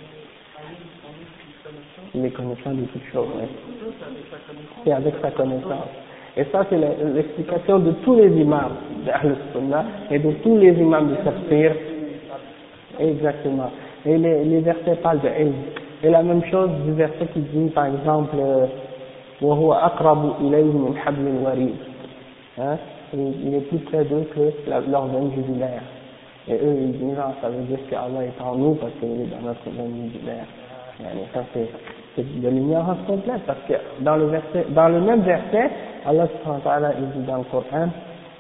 Il est connaissant de toutes choses. Hein. C'est avec sa connaissance. Et ça, c'est l'explication de tous les imams de Ahl Sunnah et de tous les imams de Tafsir. Exactement. Et les versets parlent de ilm. Et la même chose du verset qui dit, par exemple, وَهُوَ أَقْرَبُ إِلَيْهِ مِنْ حَبْلِ الْوَرِيدِ. Hein? Il est plus près d'eux que leur veine jugulaire. Et eux, ils disent, non, ça veut dire qu'Allah est en nous parce qu'il est dans notre veine jugulaire. Et ça, c'est de l'ignorance complète parce que dans le même verset, Allah subhanahu wa ta'ala, il dit dans le Coran,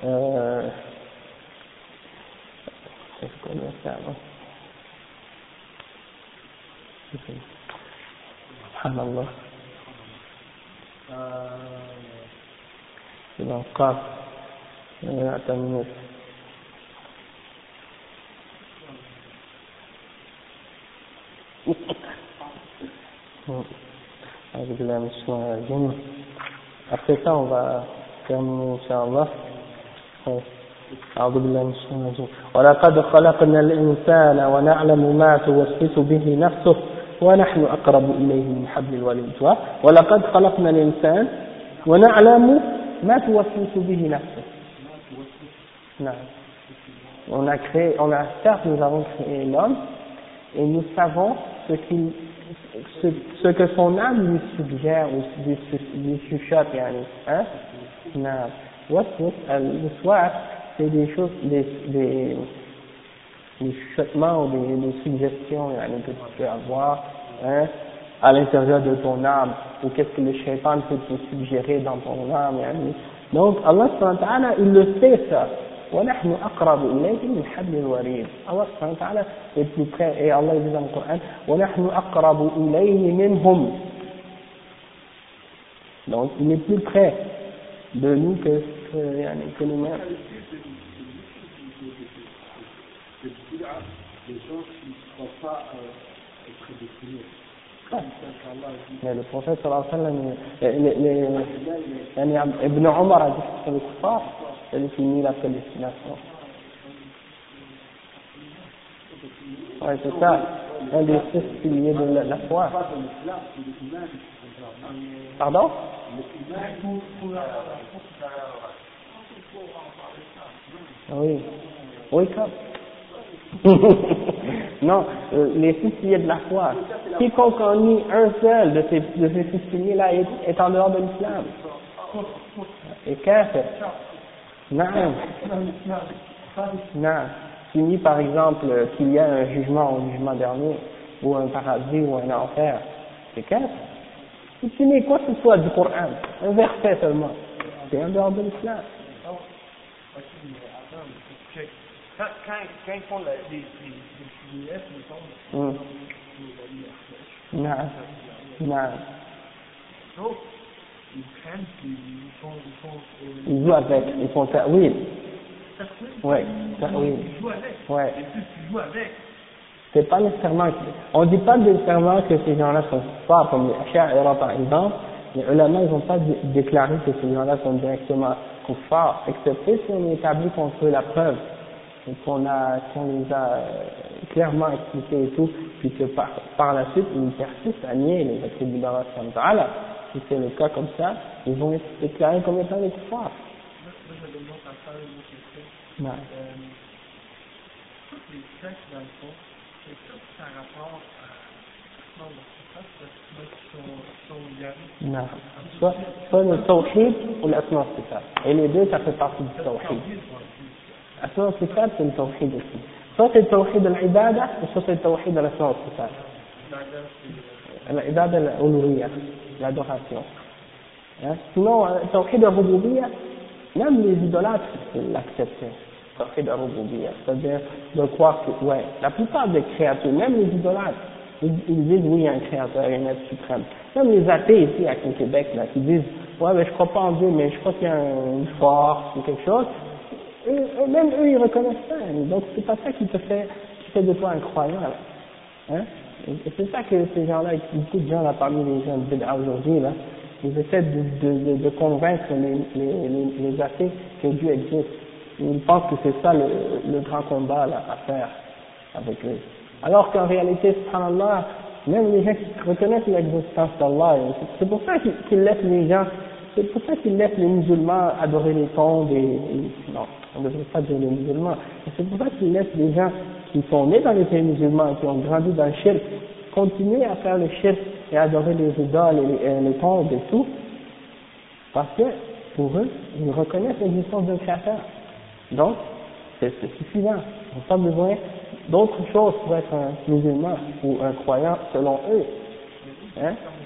c'est quoi le verset avant? Subhanallah. C'est dans le Qaf. Attends une minute. Après ça, on va terminer, Inch'Allah. أعوذ بالله من الشيطان الرجيم ولقد خلقنا الإنسان ونعلم ما توسوس به نفسه ونحن أقرب إليه من حبل الوريد ولقد خلقنا الإنسان ونعلم ما توسوس به نفسه. Non. Certes, nous avons créé l'homme et nous savons ce que son âme lui suggère ou lui chuchote, hein? Non. Waswas, c'est des choses, des chuchotements ou des suggestions que tu peux avoir, hein, à l'intérieur de ton âme, ou qu'est-ce que le shaitan peut te suggérer dans ton âme, Donc, Allah subhanahu wa ta'ala, il le sait ça. وَنَحْنُ أَقْرَبُ إِلَيْهِ مِنْ حَبْلِ الْوَرِيدِ. Allah subhanahu wa ta'ala est plus près, et Allah dit dans le Coran, وَنَحْنُ أَقْرَبُ إِلَيْهِ مِنْهُمْ. Donc, il est plus près de nous que nous-mêmes. Les gens qui ne croient pas être prédestinés. Mais le prophète sallallahu alayhi wa sallam, Ibn Omar a dit que c'est le kuffar, celui qui nie la prédestination. Ouais, c'est ça. un des 6 piliers de la foi. Pardon? Oui. Oui, comme. Non, les 6 piliers de la foi. Quiconque en nie un seul de ces 6 piliers-là est en dehors de l'islam. Et kafir. Non. Non. Tu nie par exemple qu'il y a un jugement au jugement dernier, ou un paradis ou un enfer. C'est kafir. Si tu nie quoi que ce soit du Coran, un verset seulement, c'est en dehors de l'islam. Quand ils font les CDF, Non. Non. donc, ils prennent, Ils jouent avec, ils font ta'wil. Ouais, ta'wil. Ils jouent avec. Ouais. Et plus tu joues avec. C'est pas nécessairement, on dit pas nécessairement que ces gens-là sont forts, comme les Asha'ira par exemple. Les ulama, ils n'ont pas déclaré que ces gens-là sont directement forts, excepté si on établit contre eux la preuve. Et qu'on les a clairement expliqués et tout, puis que par la suite, ils persistent à nier les attributs d'Allah subhanahu wa ta'ala. Si c'est le cas comme ça, ils vont être déclarés comme étant les kuffars. Moi, je demande à faire une autre question. Non. Toutes les textes, dans le fond, c'est tout par rapport à non, qui sont Non. Soit le tawhid ou l'asma sifat. Et les deux, ça fait partie du tawhid. Asma sifat, c'est le tawhid aussi. Soit c'est le tawhid de l'ibada, ou soit c'est le tawhid de l'asma sifat. L'ibada, l'uluhiyya, l'adoration. Hein? Sinon, le tawhid al-rububiyya, même les idolâtres l'acceptaient. Tawhid al-rububiyya, c'est-à-dire de croire que, ouais, la plupart des créatures, même les idolâtres, ils disent oui, il y a un créateur, il y a un être suprême. Même les athées ici, au Québec, là, qui disent, ouais, mais je crois pas en Dieu, mais je crois qu'il y a une force ou quelque chose, même eux, ils reconnaissent ça. Donc, c'est pas ça qui fait de toi un croyant, là. Hein? Et c'est ça que ces gens-là, beaucoup de gens, là, parmi les gens de Bid'a aujourd'hui, là, ils essaient de convaincre les athées que Dieu existe. Ils pensent que c'est ça le grand combat, là, à faire avec eux. Alors qu'en réalité, subhanallah, même les gens qui reconnaissent l'existence d'Allah, c'est pour ça qu'ils laissent les gens, c'est pour ça qu'ils laissent les musulmans adorer les tombes non, on ne devrait pas dire les musulmans, c'est pour ça qu'ils laissent les gens qui sont nés dans les pays musulmans, qui ont grandi dans le shirk, continuer à faire le shirk et à adorer les idoles et les tombes et tout, parce que, pour eux, ils reconnaissent l'existence d'un créateur. Donc, c'est suffisant. Ils n'ont pas besoin d'autre chose pour être un musulman ou un croyant selon eux. Hein?